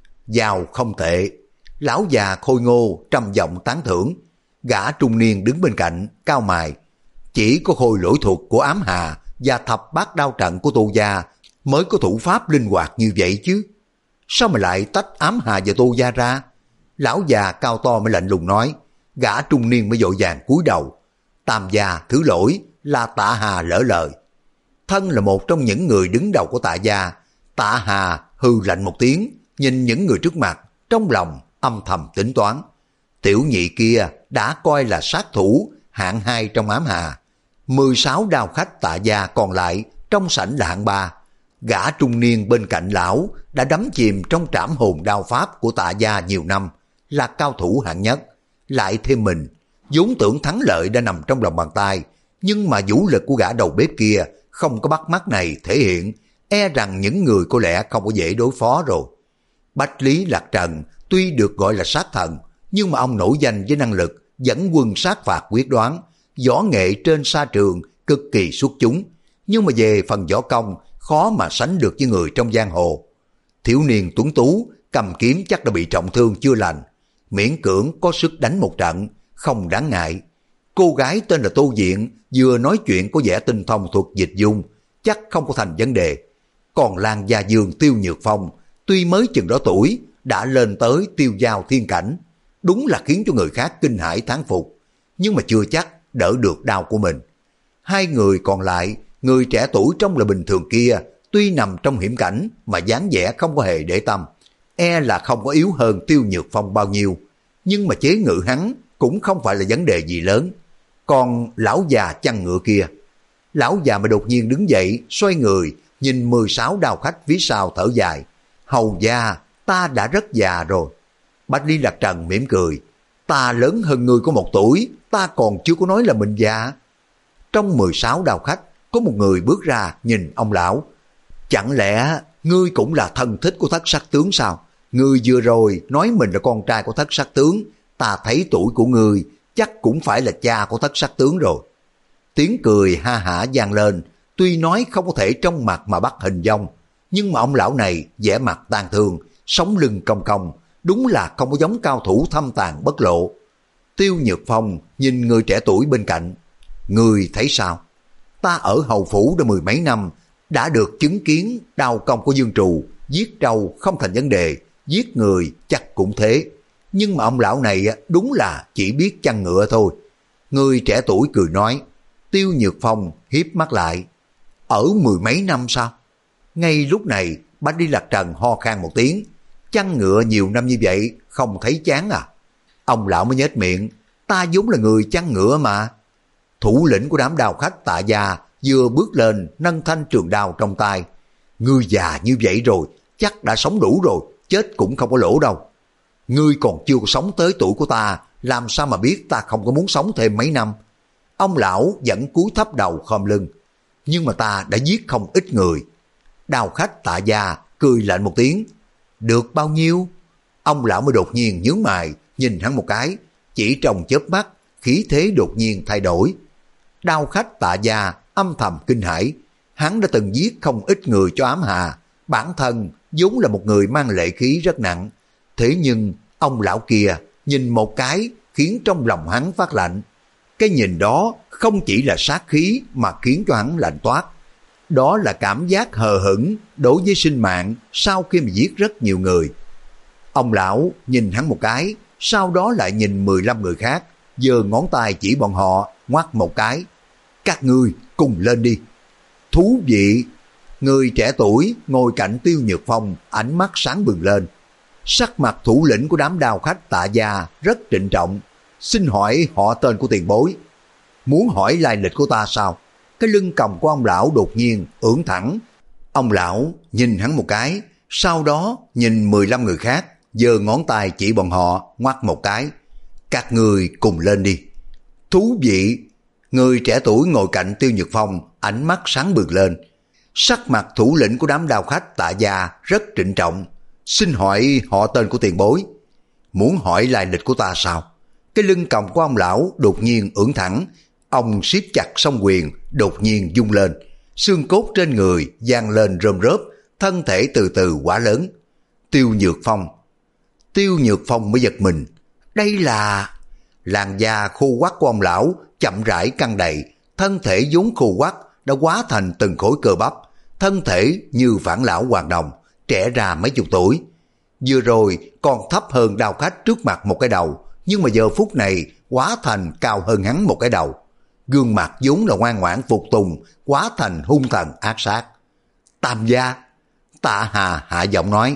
Dao không tệ. Lão già khôi ngô trầm giọng tán thưởng. Gã trung niên đứng bên cạnh cau mày. Chỉ có khôi lỗi thuật của ám hà và thập bát đao trận của Tô gia mới có thủ pháp linh hoạt như vậy chứ. Sao mà lại tách ám hà và Tô gia ra? Lão già cao to mới lạnh lùng nói. Gã trung niên mới vội vàng cúi đầu. Tam gia thứ lỗi là Tạ Hà lỡ lời. Thân là một trong những người đứng đầu của Tạ gia, Tạ Hà hư lạnh một tiếng, nhìn những người trước mặt, trong lòng âm thầm tính toán. Tiểu nhị kia đã coi là sát thủ hạng hai trong ám hà. mười sáu đao khách Tạ gia còn lại trong sảnh là hạng ba. Gã trung niên bên cạnh lão đã đắm chìm trong trảm hồn đao pháp của Tạ gia nhiều năm, là cao thủ hạng nhất. Lại thêm mình, vốn tưởng thắng lợi đã nằm trong lòng bàn tay, nhưng mà vũ lực của gã đầu bếp kia không có bắt mắt này thể hiện, e rằng những người có lẽ không có dễ đối phó rồi. Bách Lý Lạc Trần tuy được gọi là sát thần, nhưng mà ông nổi danh với năng lực dẫn quân sát phạt quyết đoán, võ nghệ trên sa trường cực kỳ xuất chúng, nhưng mà về phần võ công khó mà sánh được với người trong giang hồ. Thiếu niên tuấn tú cầm kiếm chắc đã bị trọng thương chưa lành, miễn cưỡng có sức đánh một trận, không đáng ngại. Cô gái tên là Tô Diện vừa nói chuyện có vẻ tinh thông thuật dịch dung, chắc không có thành vấn đề. Còn Lan Gia Dương Tiêu Nhược Phong tuy mới chừng đó tuổi đã lên tới tiêu giao thiên cảnh, đúng là khiến cho người khác kinh hãi thán phục, nhưng mà chưa chắc đỡ được đau của mình. Hai người còn lại, người trẻ tuổi trong là bình thường kia, tuy nằm trong hiểm cảnh mà dáng vẻ không có hề để tâm, e là không có yếu hơn Tiêu Nhược Phong bao nhiêu, nhưng mà chế ngự hắn cũng không phải là vấn đề gì lớn. Còn lão già chăn ngựa kia, lão già mà đột nhiên đứng dậy, xoay người, nhìn mười sáu đao khách phía sau thở dài. Hầu gia, ta đã rất già rồi. Bách Lý Lạc Trần mỉm cười. Ta lớn hơn ngươi có một tuổi, ta còn chưa có nói là mình già. Trong mười sáu đao khách, có một người bước ra nhìn ông lão. Chẳng lẽ ngươi cũng là thân thích của Thất Sắc Tướng sao? Ngươi vừa rồi nói mình là con trai của Thất Sắc Tướng, ta thấy tuổi của ngươi chắc cũng phải là cha của Thất Sắc Tướng rồi. Tiếng cười ha hả vang lên, tuy nói không có thể trong mặt mà bắt hình dong, nhưng mà ông lão này vẻ mặt tang thương, sống lưng cong cong, đúng là không có giống cao thủ thâm tàn bất lộ. Tiêu Nhược Phong nhìn người trẻ tuổi bên cạnh. Người thấy sao? Ta ở hầu phủ đã mười mấy năm, đã được chứng kiến đao công của Dương Trù, giết trâu không thành vấn đề, giết người chắc cũng thế. Nhưng mà ông lão này đúng là chỉ biết chăn ngựa thôi. Người trẻ tuổi cười nói. Tiêu Nhược Phong hiếp mắt lại. Ở mười mấy năm sao? Ngay lúc này, Bách Lý Lạc Trần ho khan một tiếng. Chăn ngựa nhiều năm như vậy, không thấy chán à? Ông lão mới nhếch miệng. Ta vốn là người chăn ngựa mà. Thủ lĩnh của đám đao khách Tạ gia vừa bước lên nâng thanh trường đao trong tay. Ngươi già như vậy rồi, chắc đã sống đủ rồi, chết cũng không có lỗ đâu. Ngươi còn chưa có sống tới tuổi của ta, làm sao mà biết ta không có muốn sống thêm mấy năm? Ông lão vẫn cúi thấp đầu khom lưng. Nhưng mà ta đã giết không ít người. Đao khách Tạ gia cười lạnh một tiếng. Được bao nhiêu? Ông lão mới đột nhiên nhướng mày, nhìn hắn một cái. Chỉ trong chớp mắt, khí thế đột nhiên thay đổi. Đao khách Tạ gia âm thầm kinh hãi. Hắn đã từng giết không ít người cho ám hà. Bản thân vốn là một người mang lệ khí rất nặng. Thế nhưng ông lão kia nhìn một cái khiến trong lòng hắn phát lạnh. Cái nhìn đó không chỉ là sát khí mà khiến cho hắn lạnh toát. Đó là cảm giác hờ hững đối với sinh mạng sau khi mà giết rất nhiều người. Ông lão nhìn hắn một cái, sau đó lại nhìn mười lăm người khác, giơ ngón tay chỉ bọn họ, ngoắc một cái. Các ngươi cùng lên đi. Thú vị! Người trẻ tuổi ngồi cạnh Tiêu Nhược Phong, ánh mắt sáng bừng lên. Sắc mặt thủ lĩnh của đám đao khách Tạ gia rất trịnh trọng. Xin hỏi họ tên của tiền bối. Muốn hỏi lai lịch của ta sao? Cái lưng còng của ông lão đột nhiên ưỡn thẳng. Ông lão nhìn hắn một cái, sau đó nhìn mười lăm người khác, giơ ngón tay chỉ bọn họ, ngoắc một cái. các người cùng lên đi. Thú vị. Người trẻ tuổi ngồi cạnh Tiêu Nhược Phong, ánh mắt sáng bừng lên. Sắc mặt thủ lĩnh của đám đao khách Tạ gia rất trịnh trọng. Xin hỏi họ tên của tiền bối. Muốn hỏi lai lịch của ta sao? Cái lưng còng của ông lão đột nhiên ưỡn thẳng, ông siết chặt song quyền, đột nhiên rung lên, xương cốt trên người vang lên rôm rớp, thân thể từ từ quá lớn. Tiêu Nhược Phong. Tiêu Nhược Phong mới giật mình. Đây là... Làn da khô quắt của ông lão chậm rãi căng đầy, thân thể vốn khô quắt đã hóa thành từng khối cơ bắp, thân thể như phản lão hoàng đồng, trẻ ra mấy chục tuổi. Vừa rồi còn thấp hơn đao khách trước mặt một cái đầu, nhưng mà giờ phút này hóa thành cao hơn hắn một cái đầu. Gương mặt vốn là ngoan ngoãn phục tùng, hóa thành hung thần ác sát. Tam gia. Tạ Hà hạ giọng nói.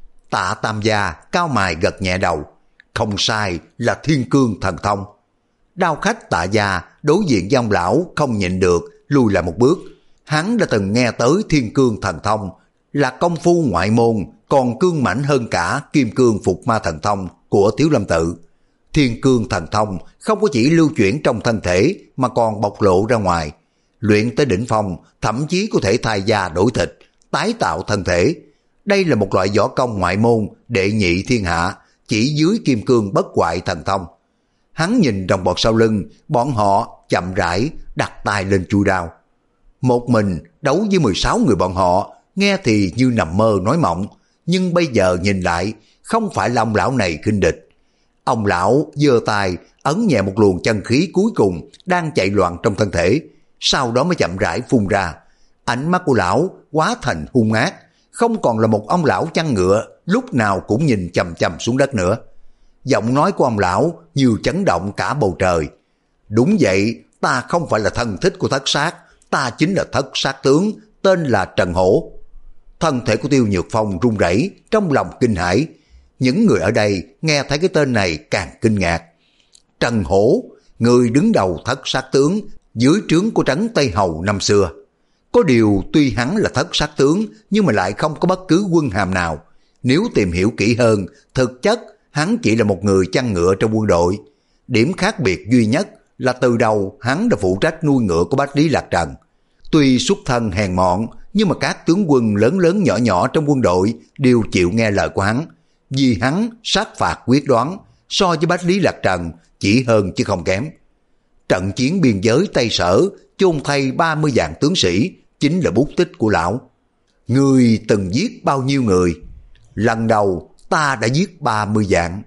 Tạ Tam gia cao mày gật nhẹ đầu. Không sai, là Thiên Cương Thần Thông. Đao khách Tạ gia đối diện với ông lão không nhịn được, lùi lại một bước. Hắn đã từng nghe tới Thiên Cương Thần Thông là công phu ngoại môn, còn cương mãnh hơn cả Kim Cương Phục Ma Thần Thông của Tiếu Lâm Tự. Thiên Cương Thần Thông không có chỉ lưu chuyển trong thân thể mà còn bộc lộ ra ngoài. Luyện tới đỉnh phong, thậm chí có thể thay da đổi thịt, tái tạo thân thể. Đây là một loại võ công ngoại môn đệ nhị thiên hạ, chỉ dưới Kim Cương Bất Hoại Thần Thông. Hắn nhìn đồng bọn sau lưng, bọn họ chậm rãi đặt tay lên chui đao. Một mình đấu với mười sáu người bọn họ, nghe thì như nằm mơ nói mộng, nhưng bây giờ nhìn lại, không phải là ông lão này khinh địch. Ông lão giơ tay ấn nhẹ một luồng chân khí cuối cùng đang chạy loạn trong thân thể, sau đó mới chậm rãi phun ra. Ánh mắt của lão hóa thành hung ác, không còn là một ông lão chăn ngựa lúc nào cũng nhìn chằm chằm xuống đất nữa. Giọng nói của ông lão như chấn động cả bầu trời. Đúng vậy, ta không phải là thân thích của Thất Sát, ta chính là Thất Sát tướng, tên là Trần Hổ. Thân thể của Tiêu Nhược Phong run rẩy, trong lòng kinh hãi. Những người ở đây nghe thấy cái tên này càng kinh ngạc. Trần Hổ, người đứng đầu Thất Sát tướng, dưới trướng của Trấn Tây Hầu năm xưa. Có điều tuy hắn là Thất Sát tướng, nhưng mà lại không có bất cứ quân hàm nào. Nếu tìm hiểu kỹ hơn, thực chất hắn chỉ là một người chăn ngựa trong quân đội. Điểm khác biệt duy nhất là từ đầu hắn đã phụ trách nuôi ngựa của Bách Lý Lạc Trần. Tuy xuất thân hèn mọn, nhưng mà các tướng quân lớn lớn nhỏ nhỏ trong quân đội đều chịu nghe lời của hắn. Vì hắn sát phạt quyết đoán, so với Bách Lý Lạc Trần chỉ hơn chứ không kém. Trận chiến biên giới Tây Sở chôn thay ba mươi vạn tướng sĩ chính là bút tích của lão. Người từng giết bao nhiêu người? Lần đầu ta đã giết ba mươi vạn.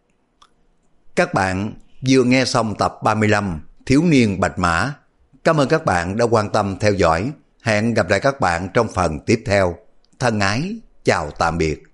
Các bạn vừa nghe xong tập ba mươi lăm Thiếu niên Bạch Mã. Cảm ơn các bạn đã quan tâm theo dõi. Hẹn gặp lại các bạn trong phần tiếp theo. Thân ái, chào tạm biệt.